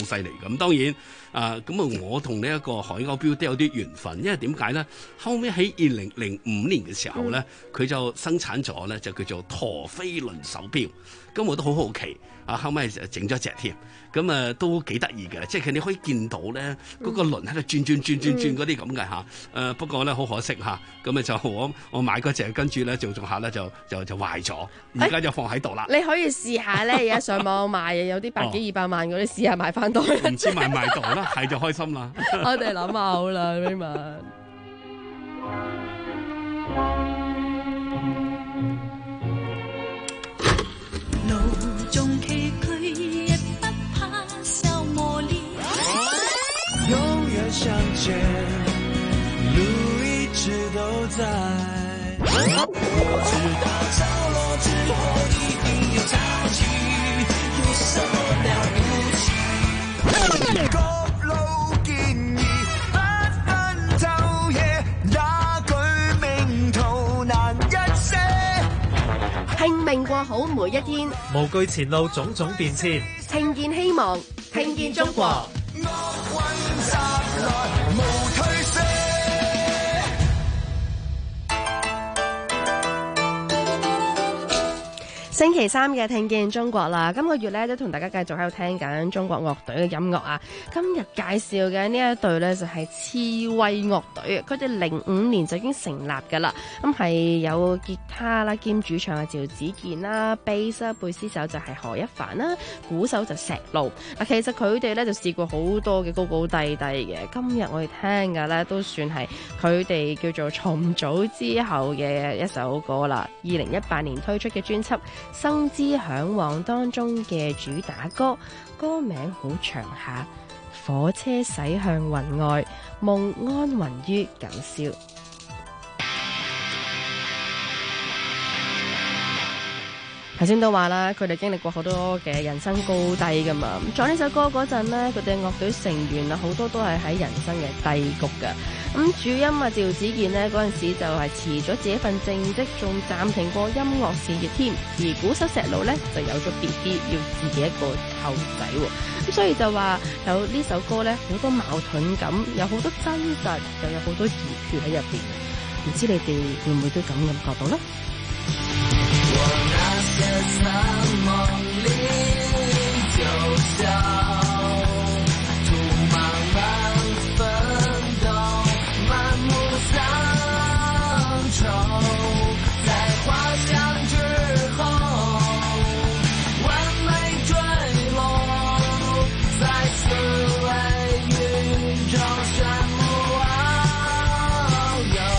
好犀利咁。當然咁我同呢一個海鷗標都有啲緣分，因為點解咧？後尾喺2005年嘅時候咧，佢就生產咗咧，就叫做陀飛輪手錶。咁我都好好奇，後尾就整咗隻添，咁都幾得意嘅，即係你可以見到咧嗰個輪喺度轉嗰啲咁嘅嚇。不過咧好可惜嚇，咁就我買嗰隻，跟住咧做下咧就壞咗，而家就放喺度啦。 你可以試下咧，而家上網賣有啲百幾200萬嗰啲，試下買翻到。 唔知買唔買到啦，係就開心啦。 我哋諗下好啦 Raymond。 相见，路一直都在。我知道潮落之后一定有潮起，有什麼了不起？各路建議不分晝夜，也舉命途難一些。 拼命過好每一天， 無懼前路種種變遷， 聽見希望，聽見中國。星期三嘅聽見中國啦，今個月咧都同大家繼續喺度聽緊中國樂隊嘅音樂啊。今日介紹嘅呢一隊咧就係刺蝟樂隊，佢哋05年就已經成立噶啦。咁係有吉他啦兼主唱嘅趙子健啦，貝斯手就係何一凡啦，鼓手就石路。嗱，其實佢哋咧就試過好多嘅高高低低嘅。今日我哋聽嘅咧都算係佢哋叫做重組之後嘅一首歌啦。2018年推出嘅專輯《生之向往》當中嘅主打歌，歌名好長下，火車駛向雲外，夢安雲於九霄。頭先都話啦，佢哋經歷過好多嘅人生高低噶嘛。咁在呢首歌嗰陣呢，佢哋樂隊成員啊好多都係喺人生嘅低谷噶。咁主音啊趙子健呢，嗰陣時就係辭咗自己份正職，仲暫停過音樂事業添。而鼓手石路呢，就有咗 BB， 要自己一個湊仔喎。咁所以就話有呢首歌呢，好多矛盾感，有好多真實，又有好多熱血喺入邊。唔知你哋會唔會都咁感覺到呢？ 在夢裡就笑，途茫漫奮鬥，滿目鄉愁，在花香之後，完美墜落，在四維宇宙炫目遨遊。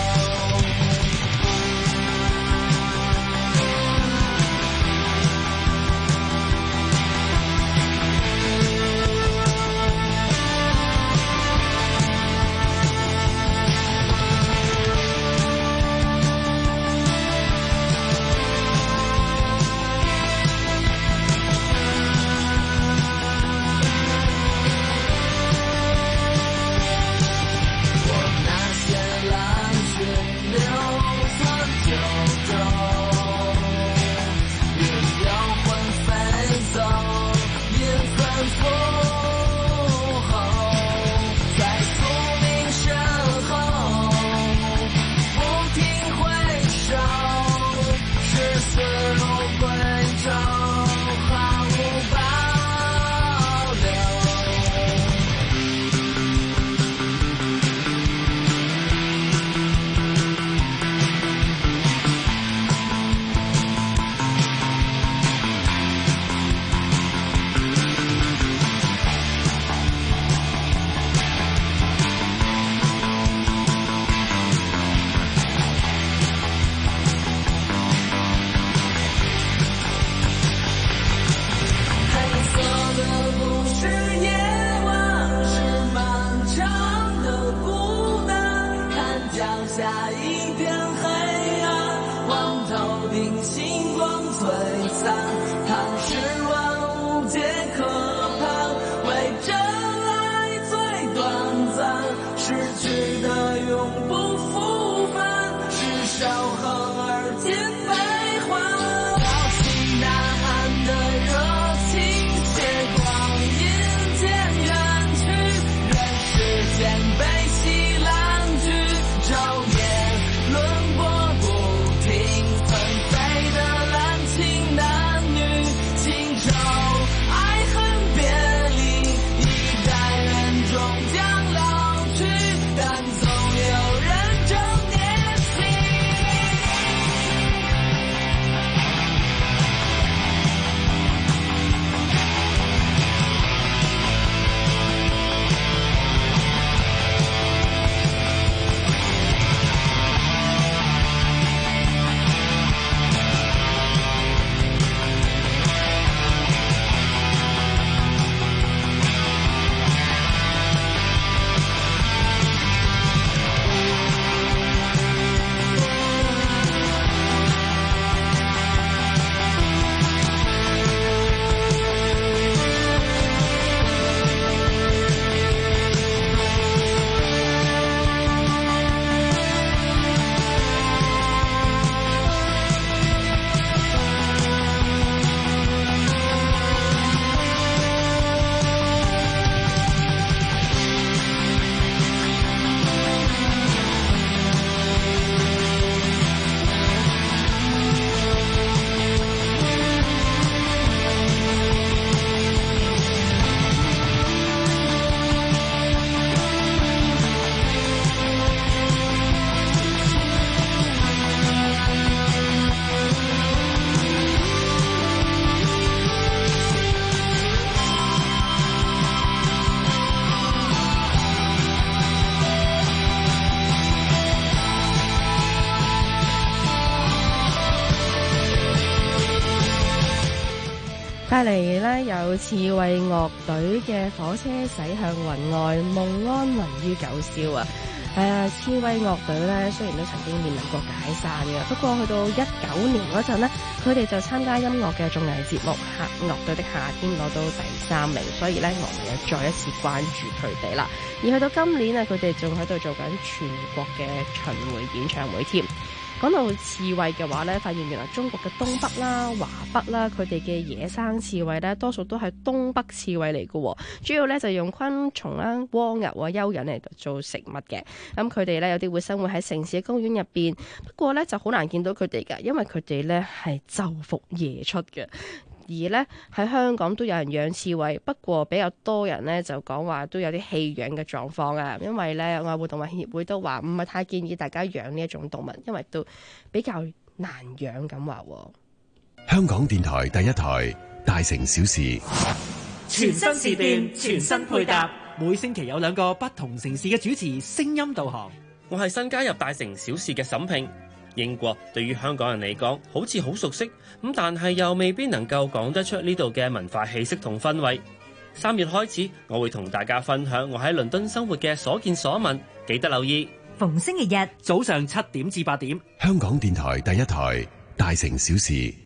帶嚟呢有刺猬樂隊嘅火車駛向雲外，夢安魂於九霄啊！刺猬樂隊呢雖然都曾經面臨過解散嘅，不過去到19年嗰陣呢，佢哋就參加音樂嘅綜藝節目《樂隊的夏天》攞到第3名，所以呢樂迷又再一次關注佢哋啦。而去到今年啊，佢哋仲喺度做緊全國嘅巡迴演唱會添。講到刺猬嘅話呢，發現原來中國嘅東北啦、華北啦，佢哋嘅野生刺猬呢，多數都係東北刺猬嚟嘅，主要呢就用昆蟲啦、蝸牛啊、蚯蚓嚟做食物嘅。咁佢哋呢，有啲會生活喺城市嘅公園入邊，不過呢就好難見到佢哋㗎，因為佢哋呢係晝伏夜出嘅。而呢喺香港都有人養刺猬，不過比較多人呢就講話都有啲棄養嘅狀況啊，因為呢愛護動物協會都話唔係太建議大家養呢一種動物，因為都比較難養咁話。 香港電台第一台大城小事， 全新時段，全新配搭，每星期有2個不同城市嘅主持聲音導航。 我係新加入大城小事嘅沈平。英國對於香港人嚟講好似好熟悉，咁但係又未必能夠講得出呢度嘅文化氣息同氛圍。3月開始，我會同大家分享我喺倫敦生活嘅所見所聞，記得留意。 逢星期日早上7點至8點， 香港電台第一台大城小事。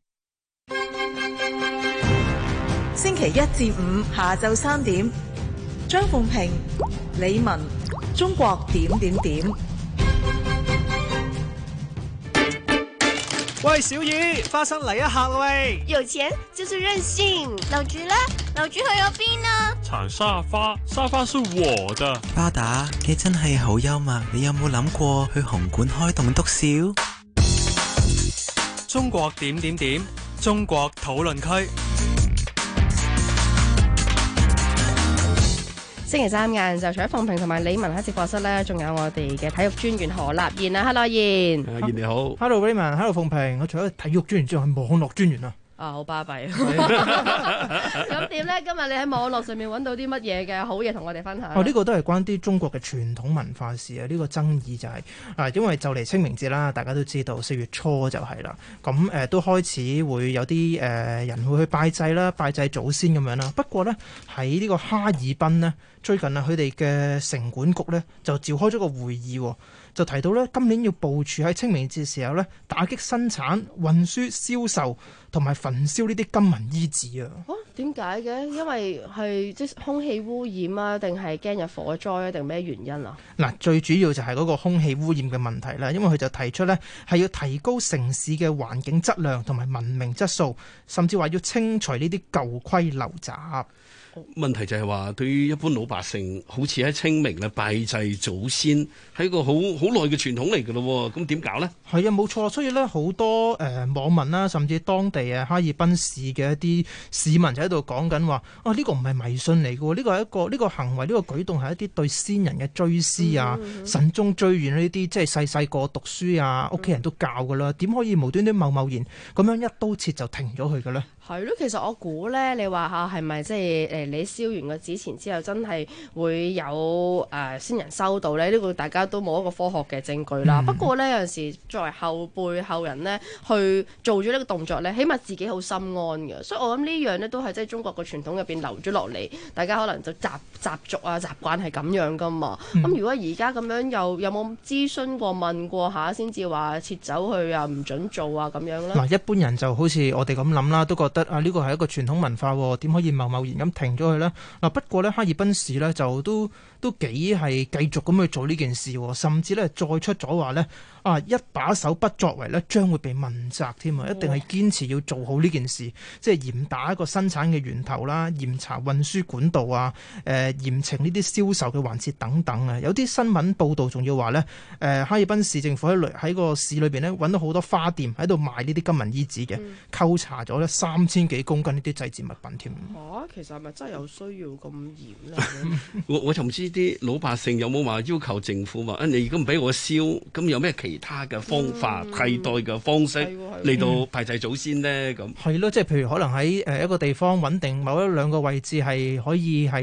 星期1至5下晝3點，張鳳平、李文，中國點點點。 喂，小雨，花生嚟一下啦喂！ 有錢就是任性。老朱呢？老朱去咗邊啊？ 鏟沙發，沙發是我的。 巴打，你真係好幽默，你有冇諗過去紅館開棟篤笑？ 中國點點點，中國討論區。 星期3晏晝，除咗鳳平同埋李文喺直播室咧，仲有我哋嘅體育專員何立彥啊 ，Hello 彥， 彥你好 ，Hello Raymond，Hello 鳳平，我除咗體育專員之外，係網絡專員啊。 啊，好巴閉！咁點咧？今日你喺網絡上面揾到啲乜嘢嘅好嘢同我哋分享？ 呢個都係關啲中國嘅傳統文化事啊！呢個爭議就係因為就嚟清明節啦，大家都知道4月初就係啦。咁都開始會有啲人會去拜祭啦，拜祭祖先咁樣啦。不過呢，喺呢個哈爾濱呢，最近啊，佢哋嘅城管局呢就召開咗個會議，就提到呢，今年要部署喺清明節時候呢，打擊生產、運輸、銷售同埋焚燒呢啲金銀衣紙啊！ 點解嘅？因為係即係空氣污染啊，定係驚有火災啊，定咩原因啊？ 嗱，最主要就係嗰個空氣污染嘅問題啦，因為佢就提出呢係要提高城市嘅環境質量同埋文明質素，甚至話要清除呢啲舊規陋習。 問題就係話，對於一般老百姓，好似喺清明咧拜祭祖先，係一個好耐嘅傳統嚟㗎咯。咁點搞呢？ 係啊，冇錯。所以咧，好多網民啦，甚至當地哈爾濱市嘅一啲市民就喺度講緊話：呢個唔係迷信嚟嘅，呢個係呢個行為，呢個舉動係一啲對先人嘅追思啊、慎終追遠呢啲，即係細個讀書啊，屋企人都教㗎啦。點可以無端端貿然咁樣一刀切就停咗佢嘅咧？ 係咯，其實我估咧，你話下係咪即係你燒完個紙錢之後，真係會有先人收到咧？呢個大家都冇一個科學嘅證據啦。不過咧，有陣時作為後輩後人咧，去做咗呢個動作咧，起碼自己好心安嘅。所以我諗呢樣咧都係即係中國嘅傳統入邊留咗落嚟，大家可能就習俗啊習慣係咁樣噶嘛。咁如果而家咁樣又有冇諮詢過問過下先至話撤走去啊唔準做啊咁樣咧？ 嗱，一般人就好似我哋咁諗啦，都覺得呢個係一個傳統文化，點可以貿然咁停咗佢呢？嗱，不過呢，哈爾濱市呢就都幾係繼續咁去做呢件事，甚至呢再出咗話呢，一把手不作為呢將會被問責添啊！一定係堅持要做好呢件事，即係嚴打一個生產嘅源頭啦，嚴查運輸管道啊，嚴懲呢啲銷售嘅環節等等啊！有啲新聞報道仲要話呢，哈爾濱市政府喺個市裏邊呢揾到好多花店喺度賣呢啲金銀衣紙嘅，扣查咗呢3000幾公斤呢啲祭祀物品添。 其實係咪真係有需要咁嚴呢？ 我就唔知啲老百姓有冇話要求政府話你而家唔俾我燒，咁有咩其他嘅方法、替代嘅方式嚟到拜祭祖先呢？咁係咯，即係譬如可能喺一個地方穩定某1-2個位置係可以係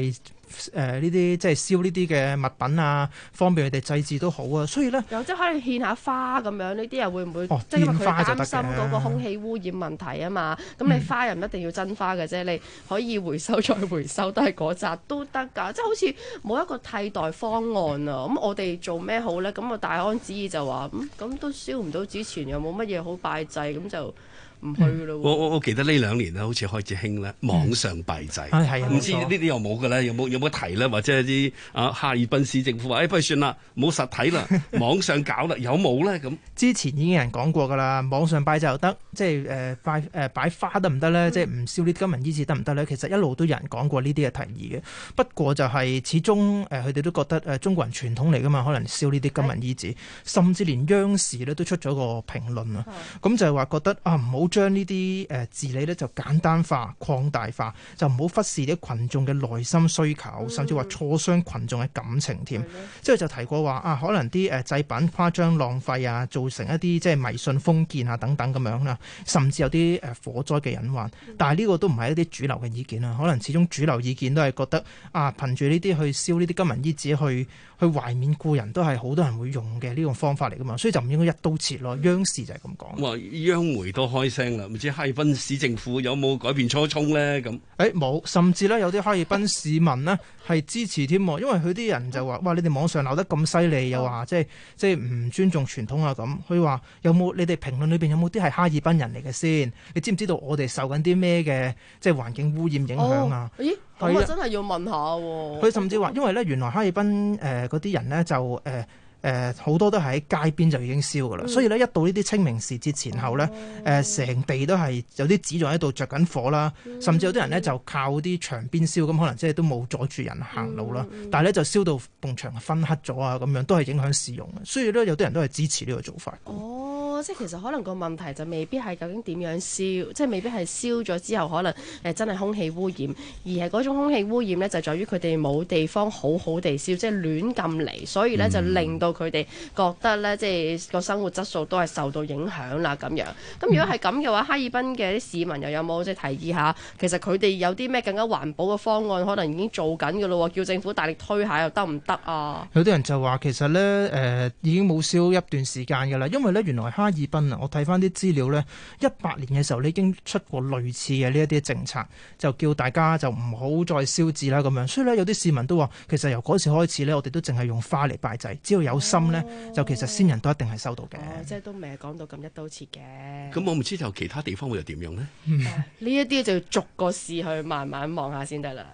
呢啲即係燒呢啲嘅物品啊，方便佢哋祭祀都好啊。所以咧， 又即係可以獻下花咁樣，呢啲又會唔會？ 哦， 即係因為佢獻花就得嘅擔心嗰個空氣污染問題啊嘛。咁你花又唔一定要真花嘅啫，你可以回收再回收，都係嗰扎都得㗎。即係好似冇一個替代方案啊。咁我哋做咩好咧？咁啊大安旨意就話咁都燒唔到之前，又冇乜嘢好拜祭，咁就唔去咯。 我記得呢2年咧，好似開始興咧網上拜祭，唔知呢啲有冇嘅咧？有冇提咧？或者啲哈爾濱市政府話，不如算啦，冇實體啦，網上搞啦，有冇咧？咁之前已經有人講過㗎啦，網上拜祭又得，即係擺花得唔得咧？即係唔燒呢啲金銀衣紙得唔得咧？其實一路都有人講過呢啲嘅提議嘅。不過就係始終佢哋都覺得中國人傳統嚟㗎嘛，可能燒呢啲金銀衣紙，甚至連央視咧都出咗個評論啊。咁就係話覺得唔好將呢啲治理咧就簡單化、擴大化，就唔好忽視啲群眾嘅內心需求，甚至話挫傷群眾嘅感情添。即係就提過話可能啲祭品誇張浪費啊，造成一啲即係迷信封建啊等等咁樣啦，甚至有啲火災嘅隱患。但係呢個都唔係一啲主流嘅意見啦，可能始終主流意見都係覺得憑住呢啲去燒呢啲金銀衣紙去懷緬故人，都係好多人會用嘅呢種方法嚟噶嘛，所以就唔應該一刀切咯。央視就係咁講。 哇！央媒都開聲啦，唔知哈爾濱市政府有冇改變初衷咧？咁冇，甚至咧有啲哈爾濱市民呢係支持添，因為佢啲人就話：哇！你哋網上鬧得咁犀利，又話即係唔尊重傳統啊咁。佢話有冇你哋評論裏邊有冇啲係哈爾濱人嚟嘅先？你知唔知道我哋受緊啲咩嘅即係環境污染影響啊？ 咦？咁我真係要問下喎。 佢甚至話，因為咧原來哈爾濱嗰啲人咧就好多都係喺街邊就已經燒㗎啦，所以咧一到呢啲清明時節前後咧，成地都係有啲紙仲喺度着緊火啦，甚至有啲人咧就靠啲牆邊燒，咁可能即係都冇阻住人行路啦，但係咧就燒到埲牆燻黑咗啊，咁樣都係影響市容嘅，所以咧有啲人都係支持呢個做法。 即係其實可能個問題就未必係究竟點樣燒，即係未必係燒咗之後可能真係空氣污染，而係嗰種空氣污染呢，就在於佢哋冇地方好好地燒，即係亂咁嚟，所以呢，就令到佢哋覺得呢，即係個生活質素都係受到影響啦咁樣。咁如果係咁嘅話，哈爾濱嘅啲市民又有冇即係提議下，其實佢哋有啲咩更加環保嘅方案，可能已經做緊嘅咯喎，叫政府大力推下又得唔得啊？ 有啲人就話其實呢，已經冇燒一段時間㗎啦，因為呢，原來哈爾濱啊，我睇翻啲資料呢，18年嘅時候你已經出過類似嘅呢一啲政策，就叫大家就唔好再燒紙啦咁樣。所以呢，有啲市民都話，其實由嗰時開始呢，我哋都淨係用花嚟拜祭，只要有心呢，就其實先人都一定係收到嘅。 即係都未係講到咁一刀切嘅。 咁我唔知就其他地方會又點樣呢？ 呢一啲就要逐個試去慢慢望下先得啦。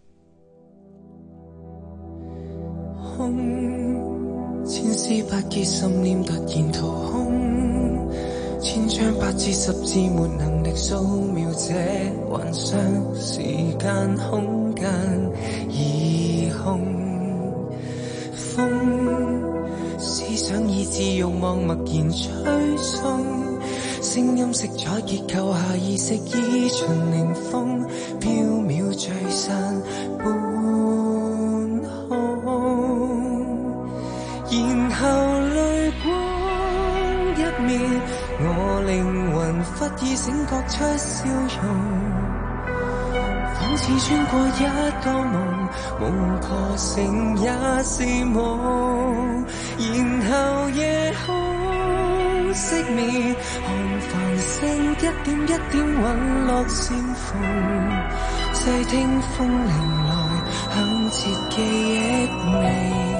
千絲百結心念突然掏空，千張白紙十字沒能力掃描這幻想，時間空間移空，風思想意志慾望默然吹送，聲音色彩結構下意識依循凌風，飄渺聚散半空，然後淚光一滅，我靈魂忽然醒覺出笑容，仿似穿過一個夢，夢破醒也是夢，然後夜空熄滅，看繁星一點一點隕落線縫，細聽風鈴來響徹記憶味。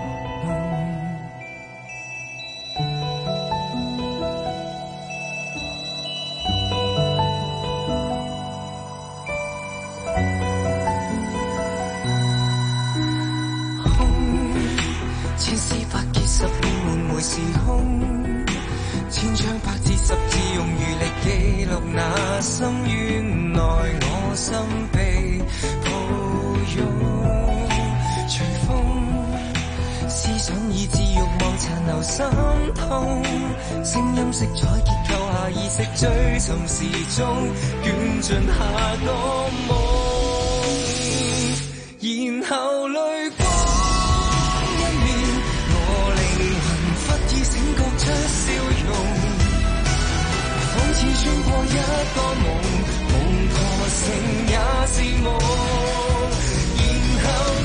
那心原來我心被抱擁，隨風思想意志慾望殘留心痛，聲音色彩結構下意識追尋時鐘，捲進下個夢，然後淚光一面，我靈魂忽然醒覺出笑容，仿似穿過一個夢，夢破醒也是夢，然後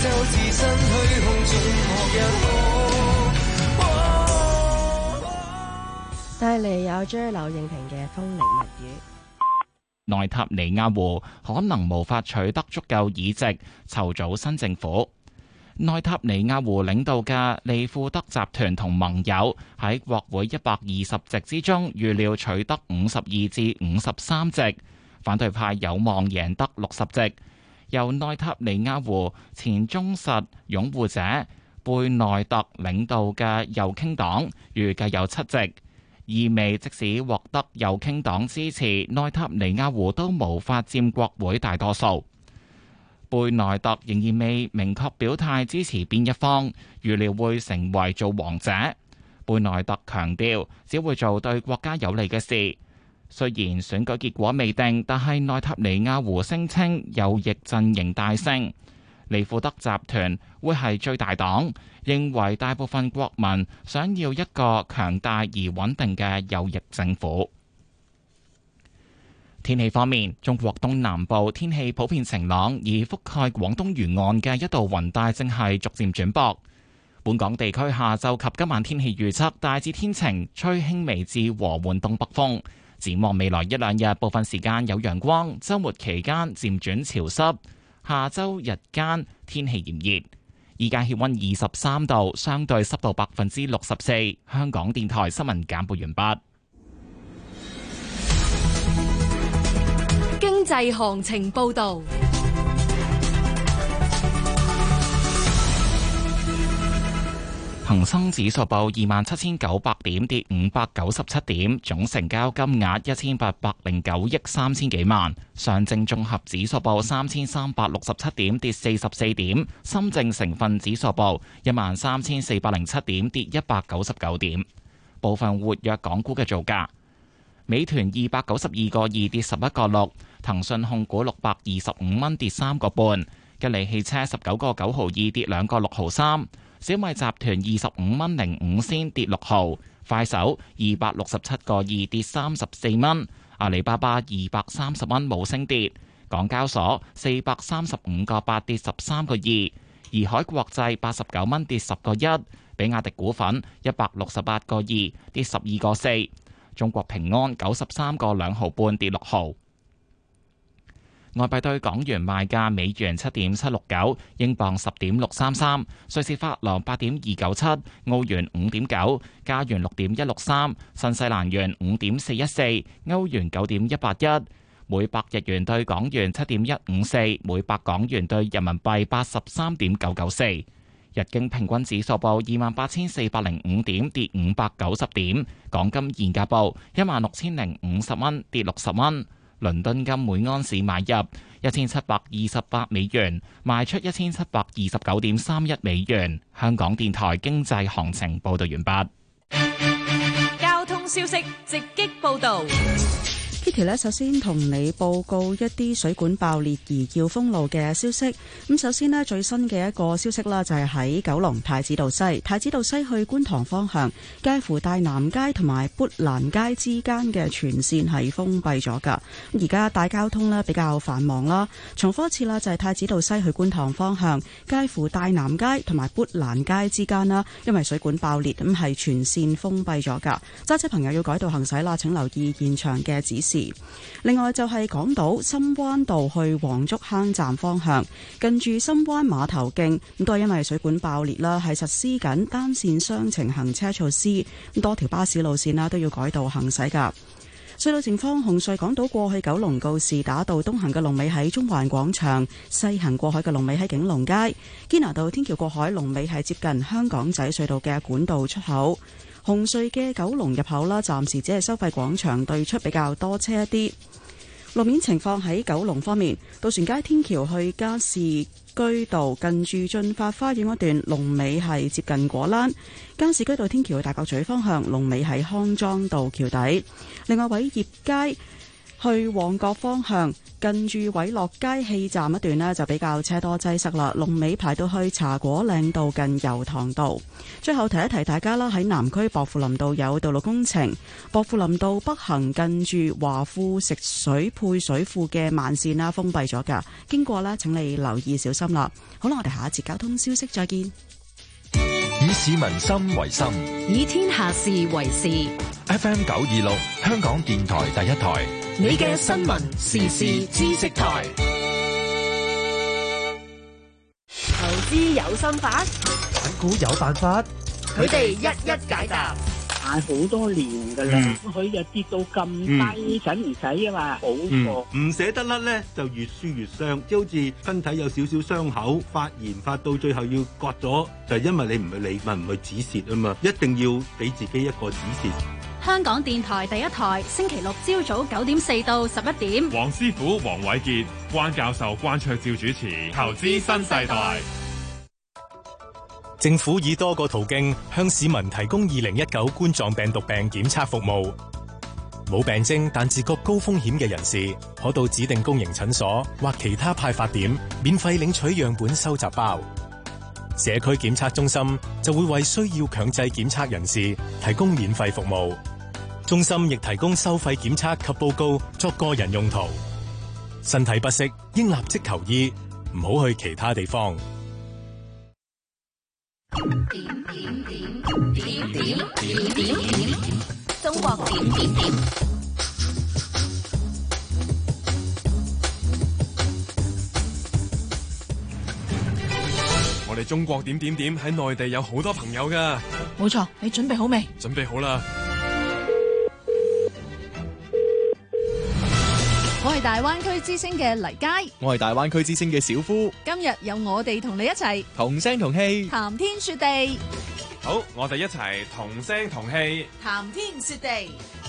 就自身虛空中學一帶嚟有追劉應平嘅風鈴物語。 內塔尼亞胡可能無法取得足夠議席，籌組新政府。內塔尼亞胡領導嘅利庫德集團同盟友喺國會120席之中，預料取得52至53席，反對派有望贏得60席。由內塔尼亞胡前忠實擁護者貝內特領導嘅右傾黨預計有7席。意味即使獲得右傾黨支持，內塔尼亞胡都無法佔國會大多數。貝內特仍然未明確表態支持邊一方，預料會成為造王者。貝內特強調只會做對國家有利嘅事。雖然選舉結果未定，但係內塔尼亞胡聲稱右翼陣營大勝。利庫德集團會係最大黨，認為大部分國民想要一個強大而穩定嘅右翼政府。天氣方面，中國東南部天氣普遍晴朗，而覆蓋廣東沿岸嘅一道雲帶正係逐漸轉薄。本港地區下晝及今晚天氣預測大致天晴，吹輕微至和緩東北風。展望未來一兩日，部分時間有陽光，週末期間漸轉潮濕。下周日間天氣炎熱，依家氣溫23度，相對濕度64%。香港電台新聞簡報完畢。 經濟行情報道。 恒生指數報27,900點，跌597點，總成交金額1809億3000幾萬。上證綜合指數報3367點，跌44點。深證成分指數報13407點，跌199點。部分活躍港股嘅造價：美團292個2跌11個6，騰訊控股625蚊跌3個半，吉利汽車19個9毫2跌2個6毫3。小米集團25蚊05仙跌6毫，快手267個2跌34蚊，阿里巴巴230蚊冇升跌，港交所435個8跌13個2，怡海國際89蚊跌10個1，比亞迪股份168個2跌12個4，中國平安93個2毫半跌6毫。外幣對港元賣價：美元7.769，英鎊10.633，瑞士法郎8.297，澳元5.9，加元6.163，新西蘭元5.414，歐元9.181，每百日元對港元7.154，每百港元對人民幣83.994。日經平均指數報28,405點，跌590點。港金現價報16,050蚊，跌60蚊。倫敦金每盎司買入1728美元，賣出1729.31美元。香港電台經濟行情報道完畢。 交通消息直擊報道。 Kitty 咧，首先同你報告一啲水管爆裂而要封路嘅消息。咁首先呢，最新嘅一個消息啦，就係喺九龍太子道西，太子道西去觀塘方向，介乎大南街同埋砵蘭街之間嘅全線係封閉咗噶。而家大交通呢比較繁忙啦。重複一次啦，就係太子道西去觀塘方向，介乎大南街同埋砵蘭街之間啦，因為水管爆裂，咁係全線封閉咗噶。揸車朋友要改道行駛啦，請留意現場嘅指示。另外就係港島深灣道去黃竹坑站方向，近住深灣碼頭徑，咁都係因為水管爆裂啦，係實施緊單線雙程行車措施，咁多條巴士路線啦都要改道行駛噶。隧道情況：紅隧港島過去九龍告士打道東行嘅龍尾喺中環廣場，西行過海嘅龍尾喺景隆街；堅拿道天橋過海龍尾係接近香港仔隧道嘅管道出口。紅隧嘅九龍入口啦，暫時只係收費廣場對出比較多車一啲。路面情況喺九龍方面，渡船街天橋去加士居道近住駿發花園嗰段龍尾係接近果欄；加士居道天橋去大角咀方向龍尾喺康莊道橋底。另外偉業街去旺角方向，近住偉樂街氣站一段呢就比較車多擠塞啦，龍尾排到去茶果嶺道近油塘道。最後提一提大家啦，喺南區薄扶林道有道路工程，薄扶林道北行近住華富食水配水庫嘅慢線啦封閉咗㗎，經過呢請你留意小心啦。好啦，我哋下一節交通消息再見。 以市民心為心， 以天下事為事。 FM 926，香港電台第一台， 你嘅新聞時事知識台。 投資有心法， 揀股有辦法， 佢哋一一解答。 買好多年㗎啦，佢又跌到咁低，使唔使啊嘛？好過唔捨得甩咧，就越輸越傷，即係好似身體有少少傷口，發炎發到最後要割咗，就係因為你唔去理咪唔去止蝕啊嘛，一定要俾自己一個止蝕。 香港電台第一台，星期六朝早9點4到11點， 黃師傅黃偉傑、關教授關卓照主持《投資新世代》。 政府以多個途徑向市民提供2019冠狀病毒病檢測服務。冇病徵但自覺高風險嘅人士，可到指定公營診所或其他派發點免費領取樣本收集包。社區檢測中心就會為需要強制檢測人士提供免費服務。中心亦提供收費檢測及報告作個人用途。身體不適應立即求醫，唔好去其他地方。 中國點點點。 我哋中國點點點喺內地有好多朋友㗎。 冇錯，你準備好未？ 準備好啦。 我係大灣區之星嘅黎佳， 我係大灣區之星嘅小夫。 今日有我哋同你一齊同聲同氣， 談天說地。 好，我哋一齊同聲同氣， 談天說地。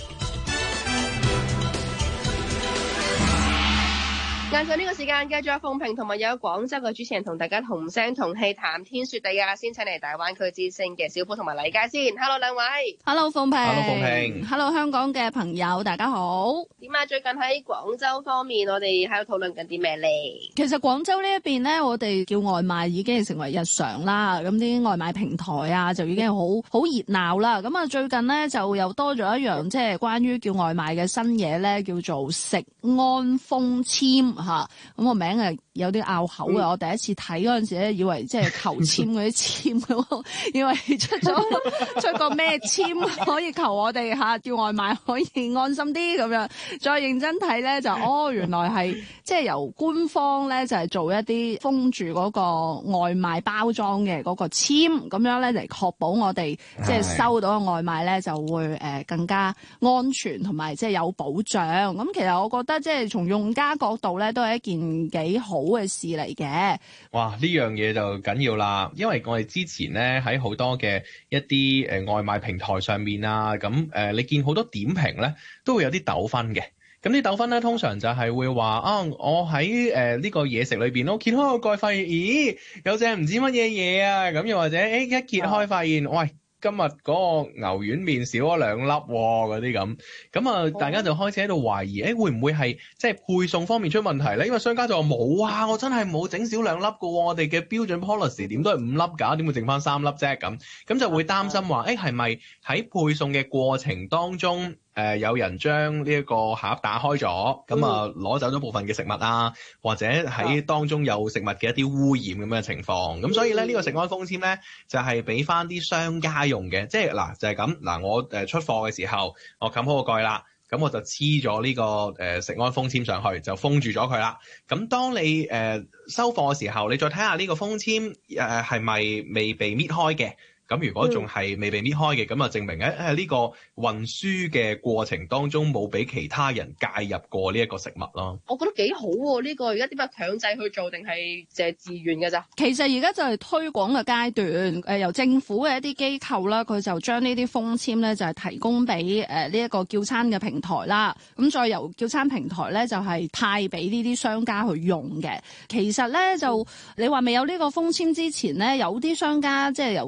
晏晝呢個時間，繼續有鳳萍同埋有廣州嘅主持人同大家同聲同氣談天說地啊！先請嚟大灣區之星嘅小虎同埋黎佳先。Hello 兩位。 Hello 鳳萍。 Hello 鳳萍。 Hello 香港嘅朋友，大家好。 點啊？最近喺廣州方面，我哋喺度討論緊啲咩咧？ 其實廣州呢一邊咧，我哋叫外賣已經係成為日常啦。咁啲外賣平台啊，就已經好熱鬧啦。咁啊，最近咧就又多咗一樣即係關於叫外賣嘅新嘢咧，叫做食安風籤。嚇，咁個名係有啲拗口嘅。我第一次睇嗰陣時咧，以為即係求籤嗰啲籤咁，以為出個咩籤可以求我哋嚇叫外賣可以安心啲咁樣。再認真睇咧，就原來係即係由官方咧就係做一啲封住嗰個外賣包裝嘅嗰個籤，咁樣咧嚟確保我哋即係收到嘅外賣咧就會更加安全同埋即係有保障。咁其實我覺得即係從用家角度咧，都係一件幾好嘅事嚟嘅。 哇！呢樣嘢就緊要啦，因為我哋之前咧喺好多嘅一啲外賣平台上面啊，咁你見好多點評咧都會有啲糾紛嘅。咁啲糾紛咧通常就係會話啊，我喺呢個嘢食裏邊，我揭開個蓋發現，咦有隻唔知乜嘢嘢啊，咁又或者一揭開發現，喂，今日嗰個牛丸麵少咗2粒嗰啲咁啊，大家就開始喺度懷疑，會唔會係即係配送方面出問題咧？因為商家就話冇啊，我真係冇整少2粒㗎喎，我哋嘅標準 policy 點都係5粒㗎，點會剩翻3粒啫？咁就會擔心話，係咪喺配送嘅過程當中？有人將呢一個盒打開咗，咁啊攞走咗部分嘅食物啊，或者喺當中有食物嘅一啲污染咁嘅情況，咁所以咧呢個食安風籤咧就係俾翻啲商家用嘅，即係嗱就係咁嗱，我出貨嘅時候我冚好個蓋啦，咁我就黐咗呢個食安風籤上去，就封住咗佢啦。咁當你收貨嘅時候，你再睇下呢個風籤係咪未被搣開嘅？咁如果仲係未被搣開嘅，咁啊證明呢個運輸嘅過程當中冇俾其他人介入過呢一個食物咯。 我覺得幾好喎，呢個而家點解強制去做定係淨係自願嘅咋？ 其實而家就係推廣嘅階段，由政府嘅一啲機構啦，佢就將呢啲風籤咧就係提供俾呢一個叫餐嘅平台啦。咁再由叫餐平台咧就係派俾呢啲商家去用嘅。其實咧就你話未有呢個風籤之前咧，有啲商家即係尤其即係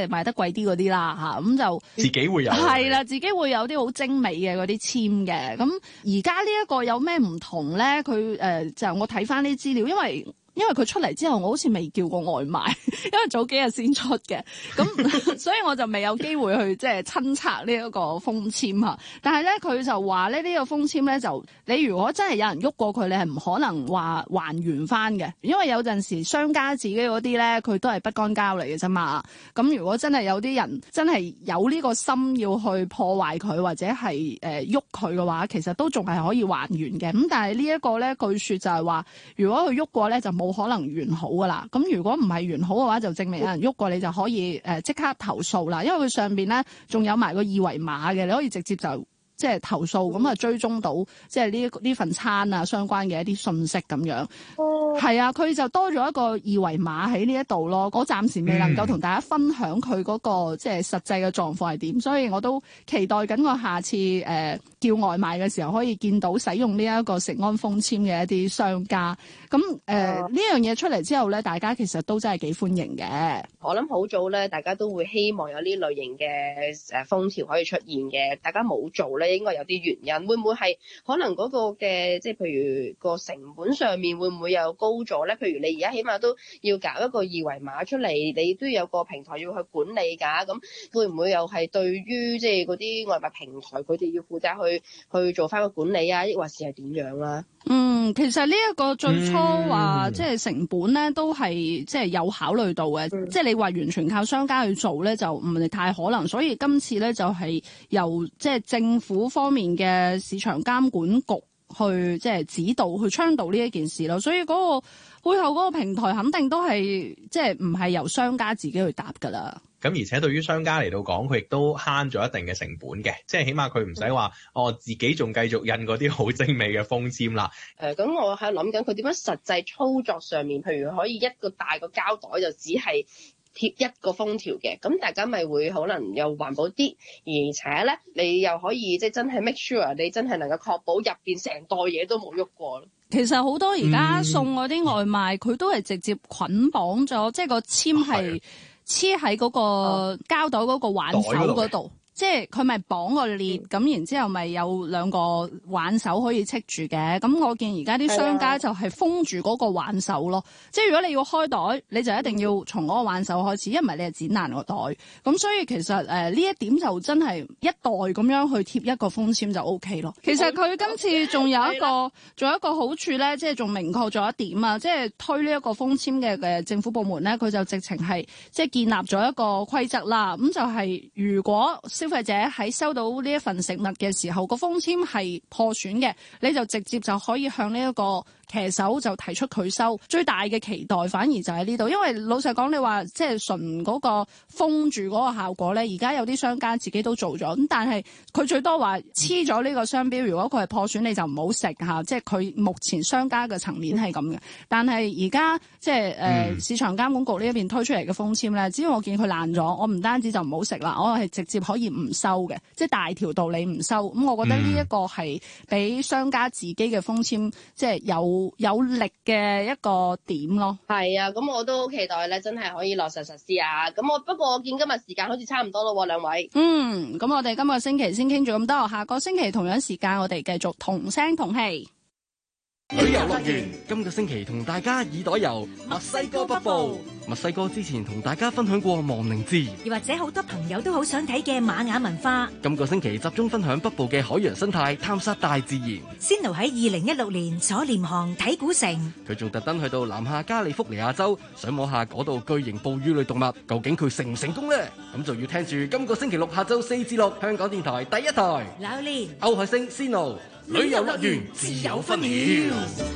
賣得貴啲嗰啲啦嚇，咁就自己會有係啦，自己會有啲好精美嘅嗰啲籤嘅。咁而家呢一個有咩唔同咧？佢就我睇翻啲資料，因為佢出嚟之後，我好似未叫過外賣，因為早幾日先出嘅，咁所以我就未有機會去即係親測呢一個封籤嚇。但係咧，佢就話咧呢個封籤咧，就你如果真係有人喐過佢，你係唔可能話還原翻嘅，因為有陣時商家自己嗰啲咧，佢都係不乾膠嚟嘅啫嘛。咁如果真係有啲人真係有呢個心要去破壞佢或者係喐佢嘅話，其實都仲係可以還原嘅。咁但係呢一個咧，據說就係話，如果佢喐過咧，就冇可能完好噶啦，咁如果唔係完好嘅話，就證明有人喐過，你就可以即刻投訴啦，因為佢上邊咧仲有埋個二維碼嘅，你可以直接就即係投訴，咁啊追蹤到即係呢份餐啊相關嘅一啲信息咁樣。係啊，佢就多咗一個二維碼喺呢一度咯。我暫時未能夠同大家分享佢嗰個即係實際嘅狀況係點，所以我都期待緊我下次叫外賣嘅時候可以見到使用呢一個食安封籤嘅一啲商家。咁呢樣嘢出嚟之後咧，大家其實都真係幾歡迎嘅。 我諗好早咧，大家都會希望有呢類型嘅封條可以出現嘅，大家冇做咧，應該有啲原因。會唔會係可能嗰個嘅即係譬如個成本上面會唔會又高咗咧？譬如你而家起碼都要搞一個二維碼出嚟，你都有個平台要去管理㗎。咁會唔會又係對於即係嗰啲外賣平台佢哋要負責去做翻個管理啊？抑或是係點樣啦？ 其實呢一個最初話即係成本咧，都係即係有考慮到嘅。即係你話完全靠商家去做咧，就唔係太可能。所以今次咧就係由即係政府方面嘅市場監管局去即係指導去倡導呢一件事咯。所以嗰個背後嗰個平台肯定都係即係唔係由商家自己去搭㗎啦。 咁而且對於商家嚟到講，佢亦都慳咗一定嘅成本嘅，即係起碼佢唔使話自己仲繼續印嗰啲好精美嘅封籤啦。 咁我喺度諗緊佢點樣實際操作上面，譬如可以一個大個膠袋就只係貼一個封條嘅，咁大家咪會可能又環保啲，而且咧你又可以即係真係 make sure 你真係能夠確保入邊成袋嘢都冇喐過咯。 其實好多而家送嗰啲外賣，佢都係直接捆綁咗，即係個籤係黐喺嗰個膠袋嗰個挽手嗰度。即係佢咪綁個裂咁，然之後咪有兩個挽手可以戚住嘅。咁我見而家啲商家就係封住嗰個挽手咯。即係如果你要開袋，你就一定要從嗰個挽手開始，因為你係剪爛個袋。咁所以其實呢一點就真係一袋咁樣去貼一個封籤就 OK 咯。其實佢今次仲有一個好處咧，即係仲明確咗一點啊！即係推呢一個封籤嘅政府部門咧，佢就直情係即係建立咗一個規則啦。咁就係如果消費者喺收到呢一份食物嘅時候，個封籤係破損嘅，你就直接就可以向呢一個騎手就提出拒收。最大嘅期待反而就喺呢度，因為老實講，你話即係純嗰個封住嗰個效果咧，而家有啲商家自己都做咗，咁但係佢最多話黐咗呢個商標，如果佢係破損，你就唔好食嚇。即係佢目前商家嘅層面係咁嘅，但係而家即係市場監管局呢一邊推出嚟嘅封籤咧，只要我見佢爛咗，我唔單止就唔好食啦，我係直接可以唔收嘅，即係大條道理唔收。咁我覺得呢一個係俾商家自己嘅封籤即係有力嘅一個點咯。 係啊，咁我都好期待咧，真係可以落實實施啊！不過我見今日時間好似差唔多咯，兩位。 咁我哋今個星期先傾住咁多，下個星期同樣時間我哋繼續同聲同氣。 旅遊樂園今個星期同大家耳朵遊墨西哥北部。墨西哥之前同大家分享過亡靈節， 又或者好多朋友都好想睇嘅瑪雅文化。 今個星期集中分享北部嘅海洋生態，探索大自然。 仙奴喺2016年坐廉航睇古城， 佢仲特登去到南下加利福尼亞州，想摸下嗰度巨型哺乳類動物，究竟佢成唔成功呢？咁就要聽住今個星期六下晝4至6，香港電台第一台。 榴蓮、 歐海星、仙奴旅遊樂園自有分曉。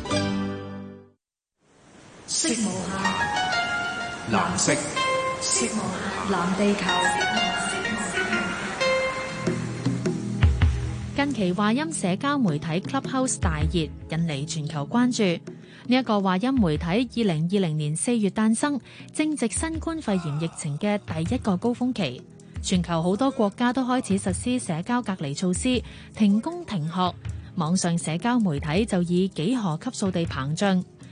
色無限， 藍色， 色無限，藍地球。 近期話音社交媒體 Clubhouse 大熱，引嚟全球關注。呢一個話音媒體2020年4月誕生，正值新冠肺炎疫情嘅第一個高峰期，全球好多國家都開始實施社交隔離措施，停工停學。網上社交媒體就以幾何級數地膨脹。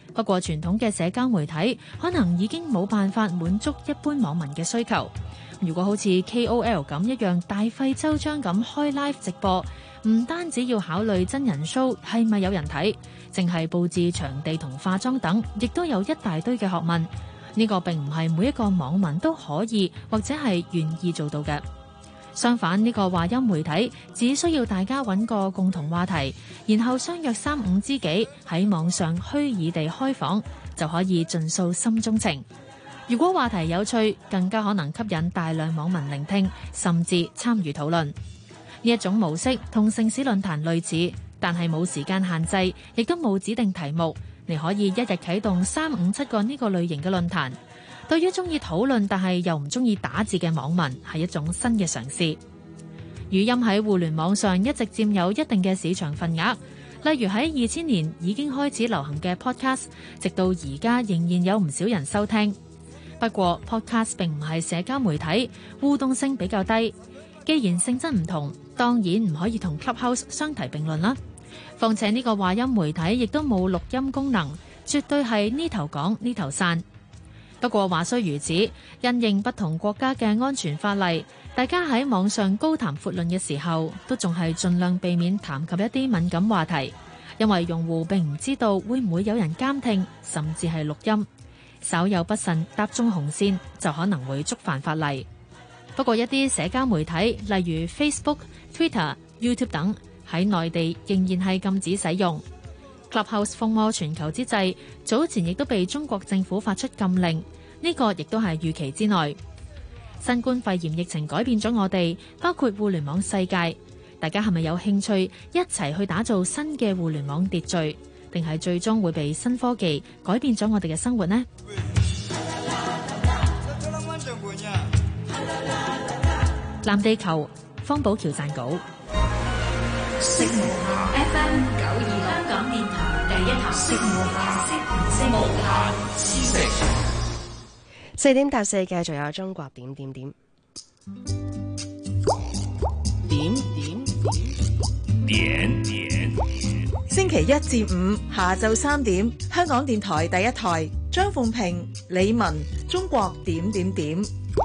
不過傳統嘅社交媒體可能已經冇辦法滿足一般網民嘅需求。如果好似 KOL 咁一樣大費周章咁開 live 直播，唔單止要考慮真人 show 係咪有人睇，淨係佈置場地同化妝等，亦都有一大堆嘅學問。呢個並唔係每一個網民都可以或者係願意做到嘅。相反，呢個話音媒體只需要大家揾個共同話題，然後相約3、5知己喺網上虛擬地開房，就可以盡訴心中情。如果話題有趣，更加可能吸引大量網民聆聽，甚至參與討論。呢一種模式同城市論壇類似，但係冇時間限制，亦都冇指定題目。你可以一日啟動3、5、7個呢個類型嘅論壇。對於中意討論但係又唔中意打字嘅網民，係一種新嘅嘗試。語音喺互聯網上一直佔有一定嘅市場份額，例如喺2000年已經開始流行嘅 podcast， 直到而家仍然有唔少人收聽。不過 podcast 並唔係社交媒體，互動性比較低。既然性質唔同，當然唔可以同 Clubhouse 相提並論啦。況且呢個話音媒體亦都冇錄音功能，絕對係呢頭講呢頭散。不過話雖如此，因應不同國家嘅安全法例，大家喺網上高談闊論嘅時候，都仲係盡量避免談及一啲敏感話題，因為用戶並唔知道會唔會有人監聽，甚至係錄音。稍有不慎踏中紅線，就可能會觸犯法例。不過一啲社交媒體，例如 Facebook、Twitter、YouTube 等，喺內地仍然係禁止使用。Clubhouse 風靡全球之際，早前亦都被中國政府發出禁令，呢個亦都係預期之內。新冠肺炎疫情改變咗我哋，包括互聯網世界，大家係咪有興趣一齊去打造新嘅互聯網秩序？定係最終會被新科技改變咗我哋嘅生活呢？藍地球，方寶橋撰稿。 色無限 FM 92香港電台第一台，色無限 4點搭4嘅，仲有中國點點點點點點點。 星期1至5下晝3點，香港電台第一台，張鳳平、李文，中國點點點。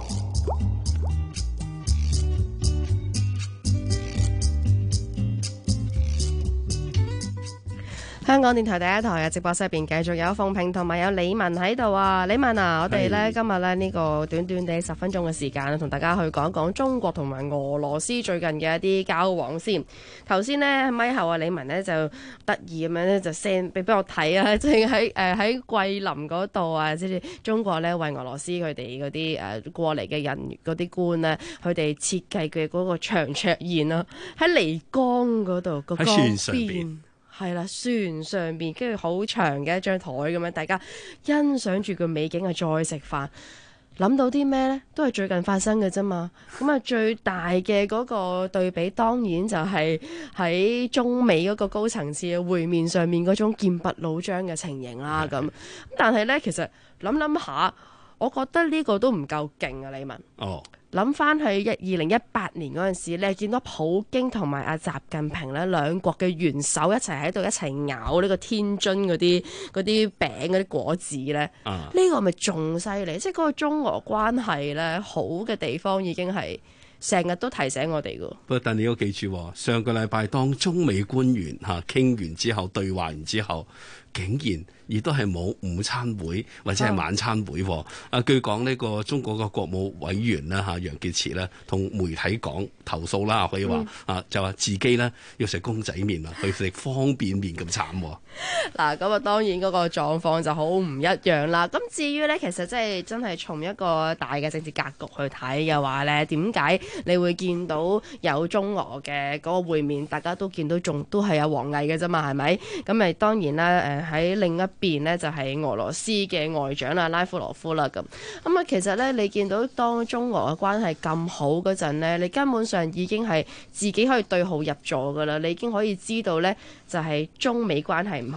香港電台第一台嘅直播室入邊繼續有鳳平同埋有李文喺度啊！李文啊，我哋咧今日咧呢個短短地10分鐘嘅時間，同大家去講講中國同埋俄羅斯最近嘅一啲交往先。頭先呢，咪後啊，李文呢就得意咁樣咧就 send 俾我睇啊，即係喺桂林嗰度啊，即係中國咧為俄羅斯佢哋嗰啲過嚟嘅人嗰啲官咧，佢哋設計嘅嗰個長桌宴啊，喺漓江嗰度個江邊。係啦，船上邊跟住好長嘅一張台咁樣，大家欣賞住個美景啊，再食飯。諗到啲咩呢？都係最近發生嘅啫嘛。咁啊，最大嘅嗰個對比，當然就係喺中美嗰個高層次嘅會面上面嗰種劍拔弩張嘅情形啦。咁但係呢，其實諗下，我覺得呢個都唔夠勁啊，李文。哦。諗翻去2018年嗰陣時，你係見到普京同埋阿習近平咧兩國嘅元首一齊喺度一齊咬呢個天津嗰啲餅嗰啲果子咧，呢個咪仲犀利？即係嗰個中俄關係咧好嘅地方已經係成日都提醒我哋噶。不過但你要記住，上個禮拜當中美官員傾完之後，對話完之後，竟然亦都係冇午餐會或者係晚餐會。據講呢個中國嘅國務委員啦楊潔篪咧同媒體講投訴啦，可以話就話自己咧要食公仔麵啊，去食方便麵咁慘。嗱，咁啊當然嗰個狀況就好唔一樣啦。咁至於咧，其實真係從一個大嘅政治格局去睇嘅話咧，點解你會見到有中俄嘅嗰個會面，大家都見到仲都係有王毅嘅啫嘛，係咪？咁咪當然啦，喺另一邊呢，就係俄羅斯嘅外長啦，拉夫羅夫啦咁。咁啊，其實咧你見到當中俄嘅關係咁好嗰陣咧，你根本上已經係自己可以對號入座噶啦，你已經可以知道咧就係中美關係唔好啦，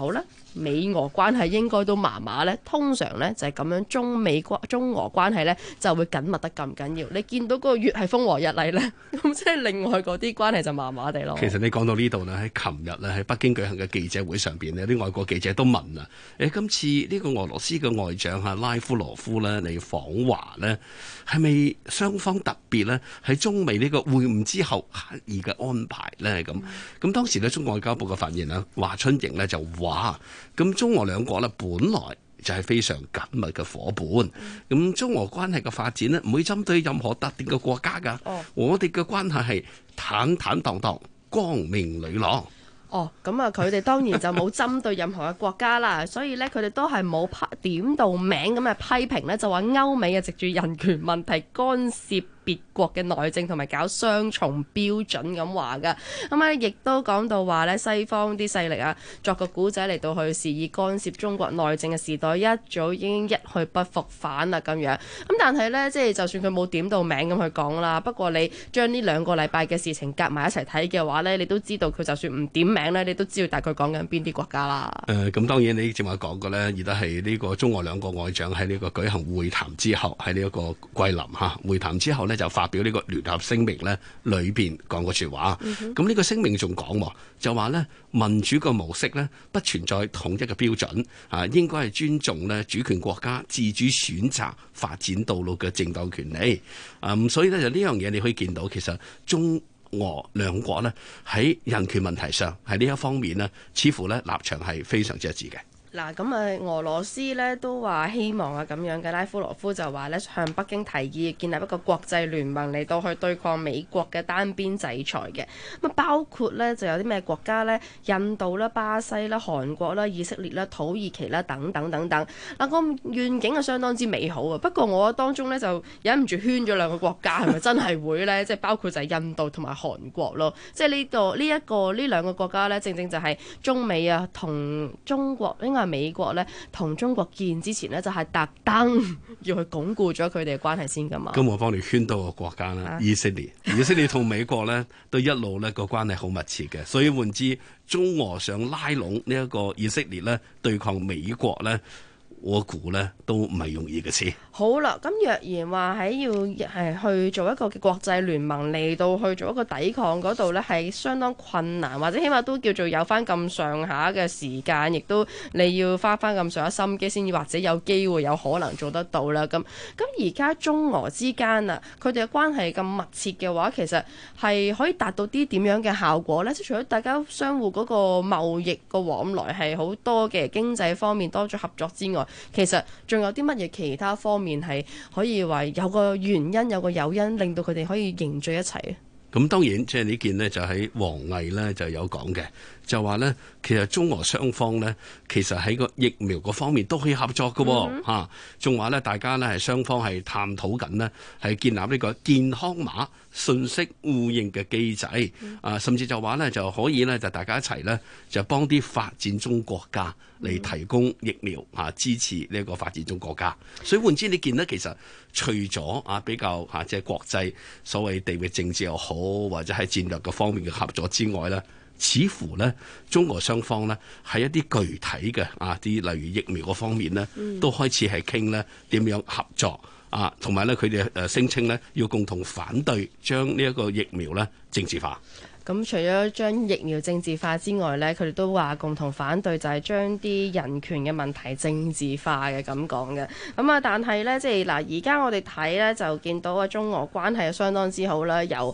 美俄關係應該都麻麻呢？通常呢，就係咁樣，中俄關係呢就會緊密得咁緊要。你見到嗰個越係風和日麗呢，咁即係另外嗰啲關係就麻麻地咯。 其實你講到呢度呢，喺琴日呢，喺北京舉行嘅記者會上邊呢，有啲外國記者都問啊，今次呢個俄羅斯嘅外長拉夫羅夫呢，嚟訪華呢，係咪雙方特別呢？喺中美呢個會晤之後刻意嘅安排呢？咁當時呢，中外交部嘅發言人華春瑩呢就話，咁中俄兩國呢，本來就係非常緊密嘅伙伴，咁中俄關係嘅發展呢，唔會針對任何特定嘅國家㗎。我哋嘅關係係坦坦蕩蕩、光明磊朗。 咁啊，佢哋當然就冇針對任何嘅國家啦，所以咧佢哋都係冇點到名咁嘅批評咧，就話歐美啊藉住人權問題干涉別國嘅內政同埋搞雙重標準咁話噶。咁啊亦都講到話咧，西方啲勢力啊作個古仔嚟到去肆意干涉中國內政嘅時代一早已經一去不復返啦咁樣。咁但係咧，即係就算佢冇點到名咁去講啦，不過你將呢2個禮拜嘅事情夾埋一齊睇嘅話咧，你都知道佢就算唔點名咧，你都知道大概講緊邊啲國家啦。 咁當然你正話講過咧，而家係呢個中俄兩個外長喺呢個舉行會談之後，喺呢一個桂林會談之後呢，就發表呢個聯合聲明呢，裏邊講過說話。咁呢個聲明仲講就話呢，民主嘅模式呢，不存在統一嘅標準，應該係尊重呢主權國家自主選擇發展道路嘅正當權利。所以呢，就呢樣嘢你可以見到，其實中俄兩國呢，喺人權問題上喺呢一方面呢，似乎呢立場係非常之一致嘅。 嗱，咁啊，俄羅斯咧都話希望啊咁樣嘅，拉夫羅夫就話咧向北京提議建立一個國際聯盟嚟到去對抗美國嘅單邊制裁嘅。咁啊，包括咧就有啲咩國家咧？印度啦、巴西啦、韓國啦、以色列啦、土耳其啦等等等等。嗱，個願景係相當之美好啊。不過我當中咧就忍唔住圈咗2個國家，係咪真係會咧？即係包括就係印度同埋韓國咯。即係呢2個國家咧，正正就係中美啊同中國應該係美國咧同中國建之前呢，就係特登要去鞏固咗佢哋嘅關係先噶嘛。 咁我幫你圈到個國家啦，以色列。以色列同美國呢都一路呢個關係好密切嘅，所以換之中俄想拉攏呢一個以色列呢對抗美國呢，我估呢都唔係容易嘅事。 好啦，咁若然話喺要去做一個嘅國際聯盟嚟到去做一個抵抗嗰度呢，係相當困難，或者起碼都叫做有翻咁上下嘅時間，亦都你要花翻咁上下心機先至或者有機會有可能做得到啦。咁而家中俄之間啊，佢哋嘅關係咁密切嘅話，其實係可以達到啲點樣嘅效果呢？即係除咗大家相互嗰個貿易個往來係好多嘅經濟方面多咗合作之外，其實仲有啲乜嘢其他方面係可以話有個原因有個誘因令到佢哋可以凝聚一齊？ 咁當然即係呢件呢，就喺王毅呢就有講嘅，就話呢，其實中俄雙方呢，其實喺個疫苗嗰方面都可以合作嘅嚇，仲話呢，大家呢係雙方係探討緊呢，係建立呢個健康碼信息互認嘅機制，甚至就話呢，就可以呢，就大家一齊呢，就幫啲發展中國家嚟提供疫苗支持呢個發展中國家。所以換之你見呢，其實除咗比較即係國際所謂地域政治又好，或者喺戰略嘅方面嘅合作之外呢，似乎呢中俄雙方呢喺一啲具體嘅啲例如疫苗嗰方面呢，都開始係傾呢點樣合作同埋呢佢哋聲稱呢要共同反對將呢一個疫苗呢政治化。 咁除咗將疫苗政治化之外呢，佢哋都話共同反對就係將啲人權嘅問題政治化嘅咁講嘅。咁啊，但係呢，即係嗱，而家我哋睇呢，就見到啊，中俄關係相當之好啦。由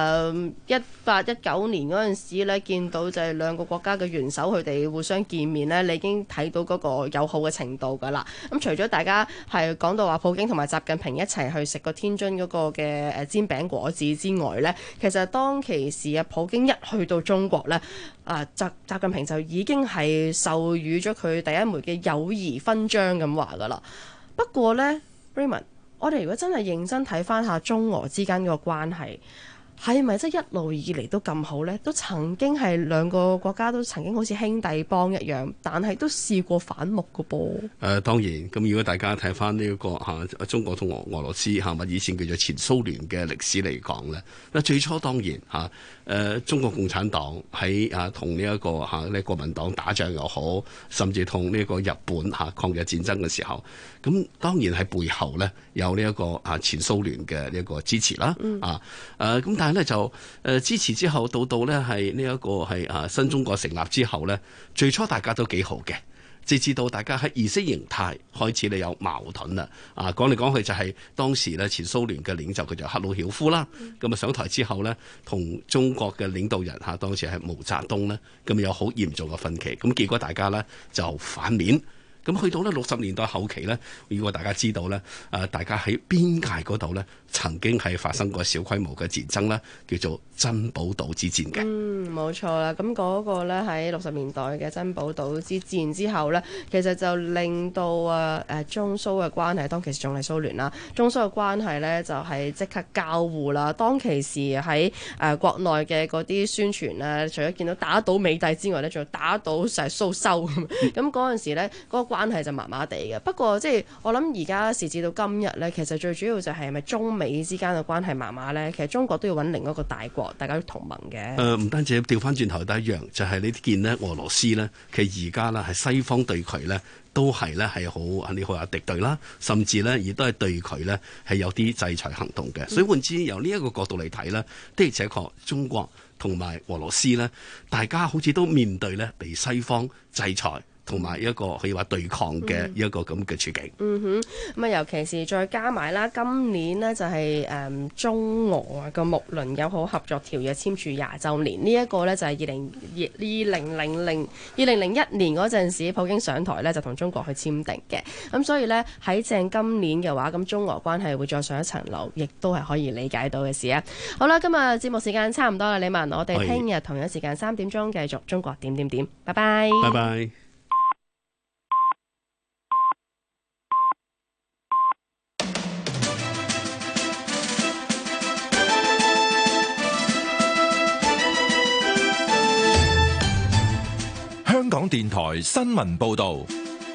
1819年嗰陣時呢，見到就係2個國家嘅元首佢哋互相見面呢，你已經睇到嗰個友好嘅程度㗎啦。咁除咗大家係講到話普京同埋習近平一齊去食個天津嗰個嘅煎餅果子之外呢，其實當其時啊普京一去到中國呢，習近平就已經係授予咗佢第一枚嘅友誼勳章咁話噶啦。不過呢 Raymond， 我哋如果真係認真睇翻下中俄之間個關係， 係咪真係一路以嚟都咁好呢？都曾經係兩個國家都曾經好似兄弟幫一樣，但係都試過反目嘅噃。 當然，咁如果大家睇翻呢個中國同俄羅斯或以前叫做前蘇聯嘅歷史嚟講咧，最初當然中國共產黨喺同呢一個呢國民黨打仗又好，甚至同呢個日本抗日戰爭嘅時候，咁當然喺背後咧有呢一個前蘇聯嘅呢一個支持啦。咁但係咧就支持之後，到咧係呢一個係新中國成立之後咧，最初大家都幾好嘅，直至到大家喺意識形態開始有矛盾啦。講嚟講去就係當時咧前蘇聯嘅領袖佢就赫魯曉夫啦，咁上台之後咧，同中國嘅領導人當時係毛澤東咧，咁有好嚴重嘅分歧，咁結果大家咧就反面。咁去到咧60年代後期咧，如果大家知道咧，大家喺邊界嗰度咧，曾經係發生過小規模嘅戰爭啦，叫做珍寶島之戰嘅。 冇錯啦。咁嗰個咧喺60年代嘅珍寶島之戰之後咧，其實就令到中蘇嘅關係，當其時仲係蘇聯啦，中蘇嘅關係咧就係即刻交互啦。當其時喺國內嘅嗰啲宣傳咧，除咗見到打倒美帝之外咧，仲打倒成蘇修咁。咁嗰陣時咧，嗰個關係就麻麻地嘅。不過即係我諗而家時至到今日咧，其實最主要就係咪中美之間嘅關係麻麻咧？其實中國都要揾另一個大國，大家都同盟嘅。 唔單止調翻轉頭都一樣，就係你見呢俄羅斯呢，其實而家呢係西方對佢呢都係呢係好你好有敵對啦，甚至呢亦都係對佢呢係有啲制裁行動嘅。所以換之由呢一個角度嚟睇呢，的而且確中國同埋俄羅斯呢，大家好似都面對呢被西方制裁同埋一個可以話對抗嘅一個咁嘅處境。 咁尤其是再加埋啦，今年呢就係中俄個睦鄰友好合作條約簽署20週年，呢一個呢就係2001年嗰陣時，普京上台呢就同中國去簽訂嘅。咁所以呢，喺正今年嘅話，咁中俄關係會再上一層樓，亦都係可以理解到嘅事啊。好啦，今日節目時間差唔多啦，李文，我哋聽日同樣時間3點鐘繼續中國點點點，拜拜。 拜拜。 香港電台新聞報導，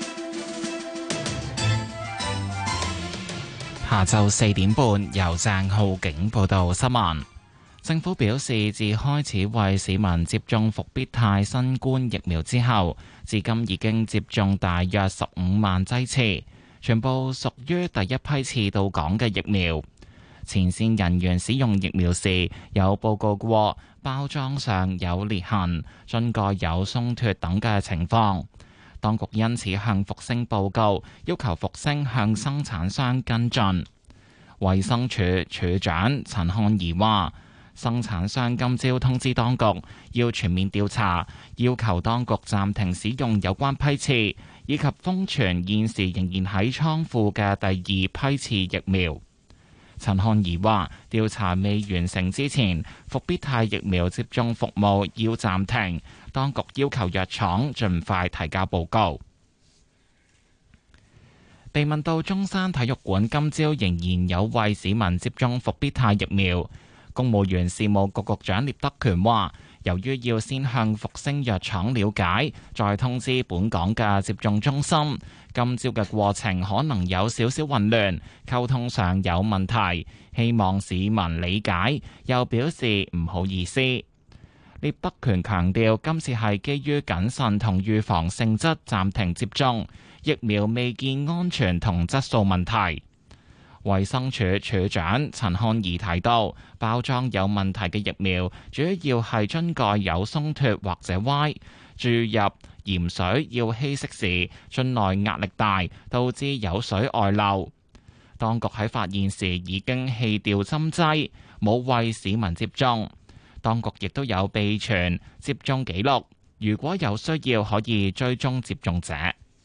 下晝4點半由鄭浩景報道新聞。政府表示，自開始為市民接種復必泰新冠疫苗之後，至今已經接種大約15萬劑次，全部屬於第一批次到港嘅疫苗。前線人員使用疫苗時有報告過包裝上有裂痕、樽蓋有鬆脫等嘅情況，當局因此向復星報告，要求復星向生產商跟進。衛生署署長陳漢儀話，生產商今朝通知當局要全面調查，要求當局暫停使用有關批次，以及封存現時仍然喺倉庫嘅第二批次疫苗。陳漢儀話：調查未完成之前，復必泰疫苗接種服務要暫停，當局要求藥廠盡快提交報告。被問到中山體育館今朝仍然有為市民接種復必泰疫苗，公務員事務局局長聶德權話：由於要先向復星藥廠了解，再通知本港嘅接種中心，今朝嘅過程可能有少少混亂，溝通上有問題，希望市民理解，又表示唔好意思。聶德權強調，今次係基於謹慎同預防性質暫停接種，疫苗未見安全同質素問題。衛生署署長陳漢儀提到，包裝有問題嘅疫苗主要係樽蓋有鬆脫或者歪，注入鹽水要稀釋時樽內壓力大，導致有水外漏。當局喺發現時已經棄掉針劑，冇為市民接種。當局亦都有備存接種記錄，如果有需要可以追蹤接種者。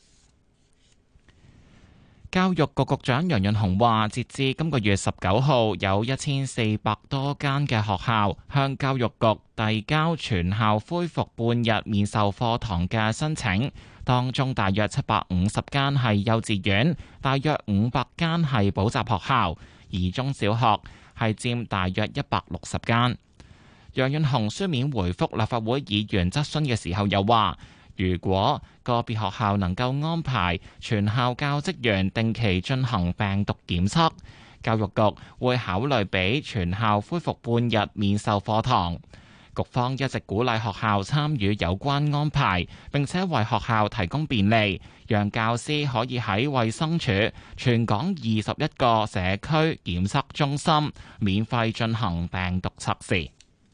教育局局長楊潤雄話，截至今個月19號，有1400多間嘅學校向教育局遞交全校恢復半日面授課堂嘅申請，當中大約750間係幼稚園，大約500間係補習學校，而中小學係佔大約160間。楊潤雄書面回覆立法會議員質詢嘅時候又話，如果個別學校能夠安排全校教職員定期進行病毒檢測，教育局會考慮俾全校恢復半日面授課堂。局方一直鼓勵學校參與有關安排，並且為學校提供便利，讓教師可以喺衛生署全港21個社區檢測中心免費進行病毒測試。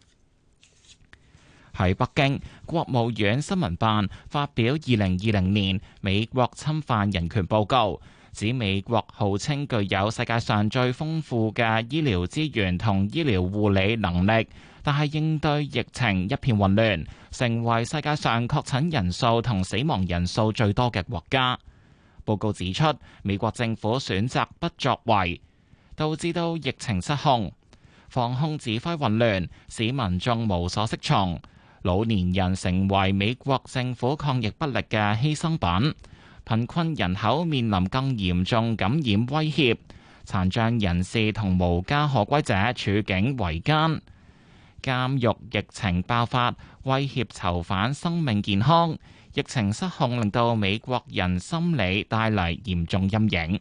喺北京，國務院新聞辦發表2020年美國侵犯人權報告，指美國號稱具有世界上最豐富嘅醫療資源同醫療護理能力，但係應對疫情一片混亂，成為世界上確診人數同死亡人數最多嘅國家。報告指出，美國政府選擇不作為，導致到疫情失控，防控指揮混亂，使民眾無所適從。老年人成為美國政府抗疫不力嘅犧牲品，貧困人口面臨更嚴重感染威脅，殘障人士同無家可歸者處境維艱，監獄疫情爆發，威脅囚犯生命健康，疫情失控令到美國人心理帶嚟嚴重陰影。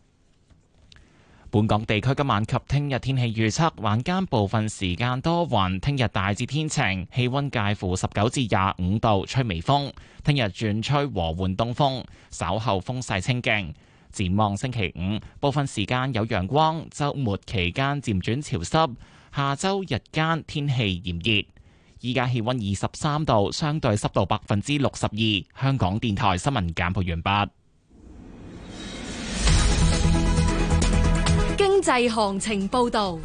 本港地區今晚及聽日天氣預測，晚間部分時間多雲，聽日大致天晴，氣溫介乎19至25度，吹微風。聽日轉吹和緩東風，稍後風勢清勁。展望星期五，部分時間有陽光，週末期間漸轉潮濕。下週日間天氣炎熱。依家氣溫23度，相對濕度62%。香港電台新聞簡報完畢。 經濟行情報道。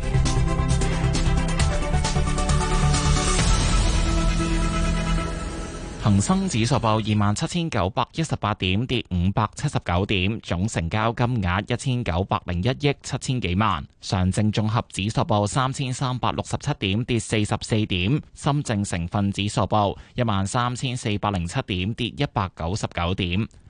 恒生指數報27,918點，跌579點，總成交金額1901億7千幾萬。上證綜合指數報3367點，跌44點。深證成分指數報13,407點，跌199點。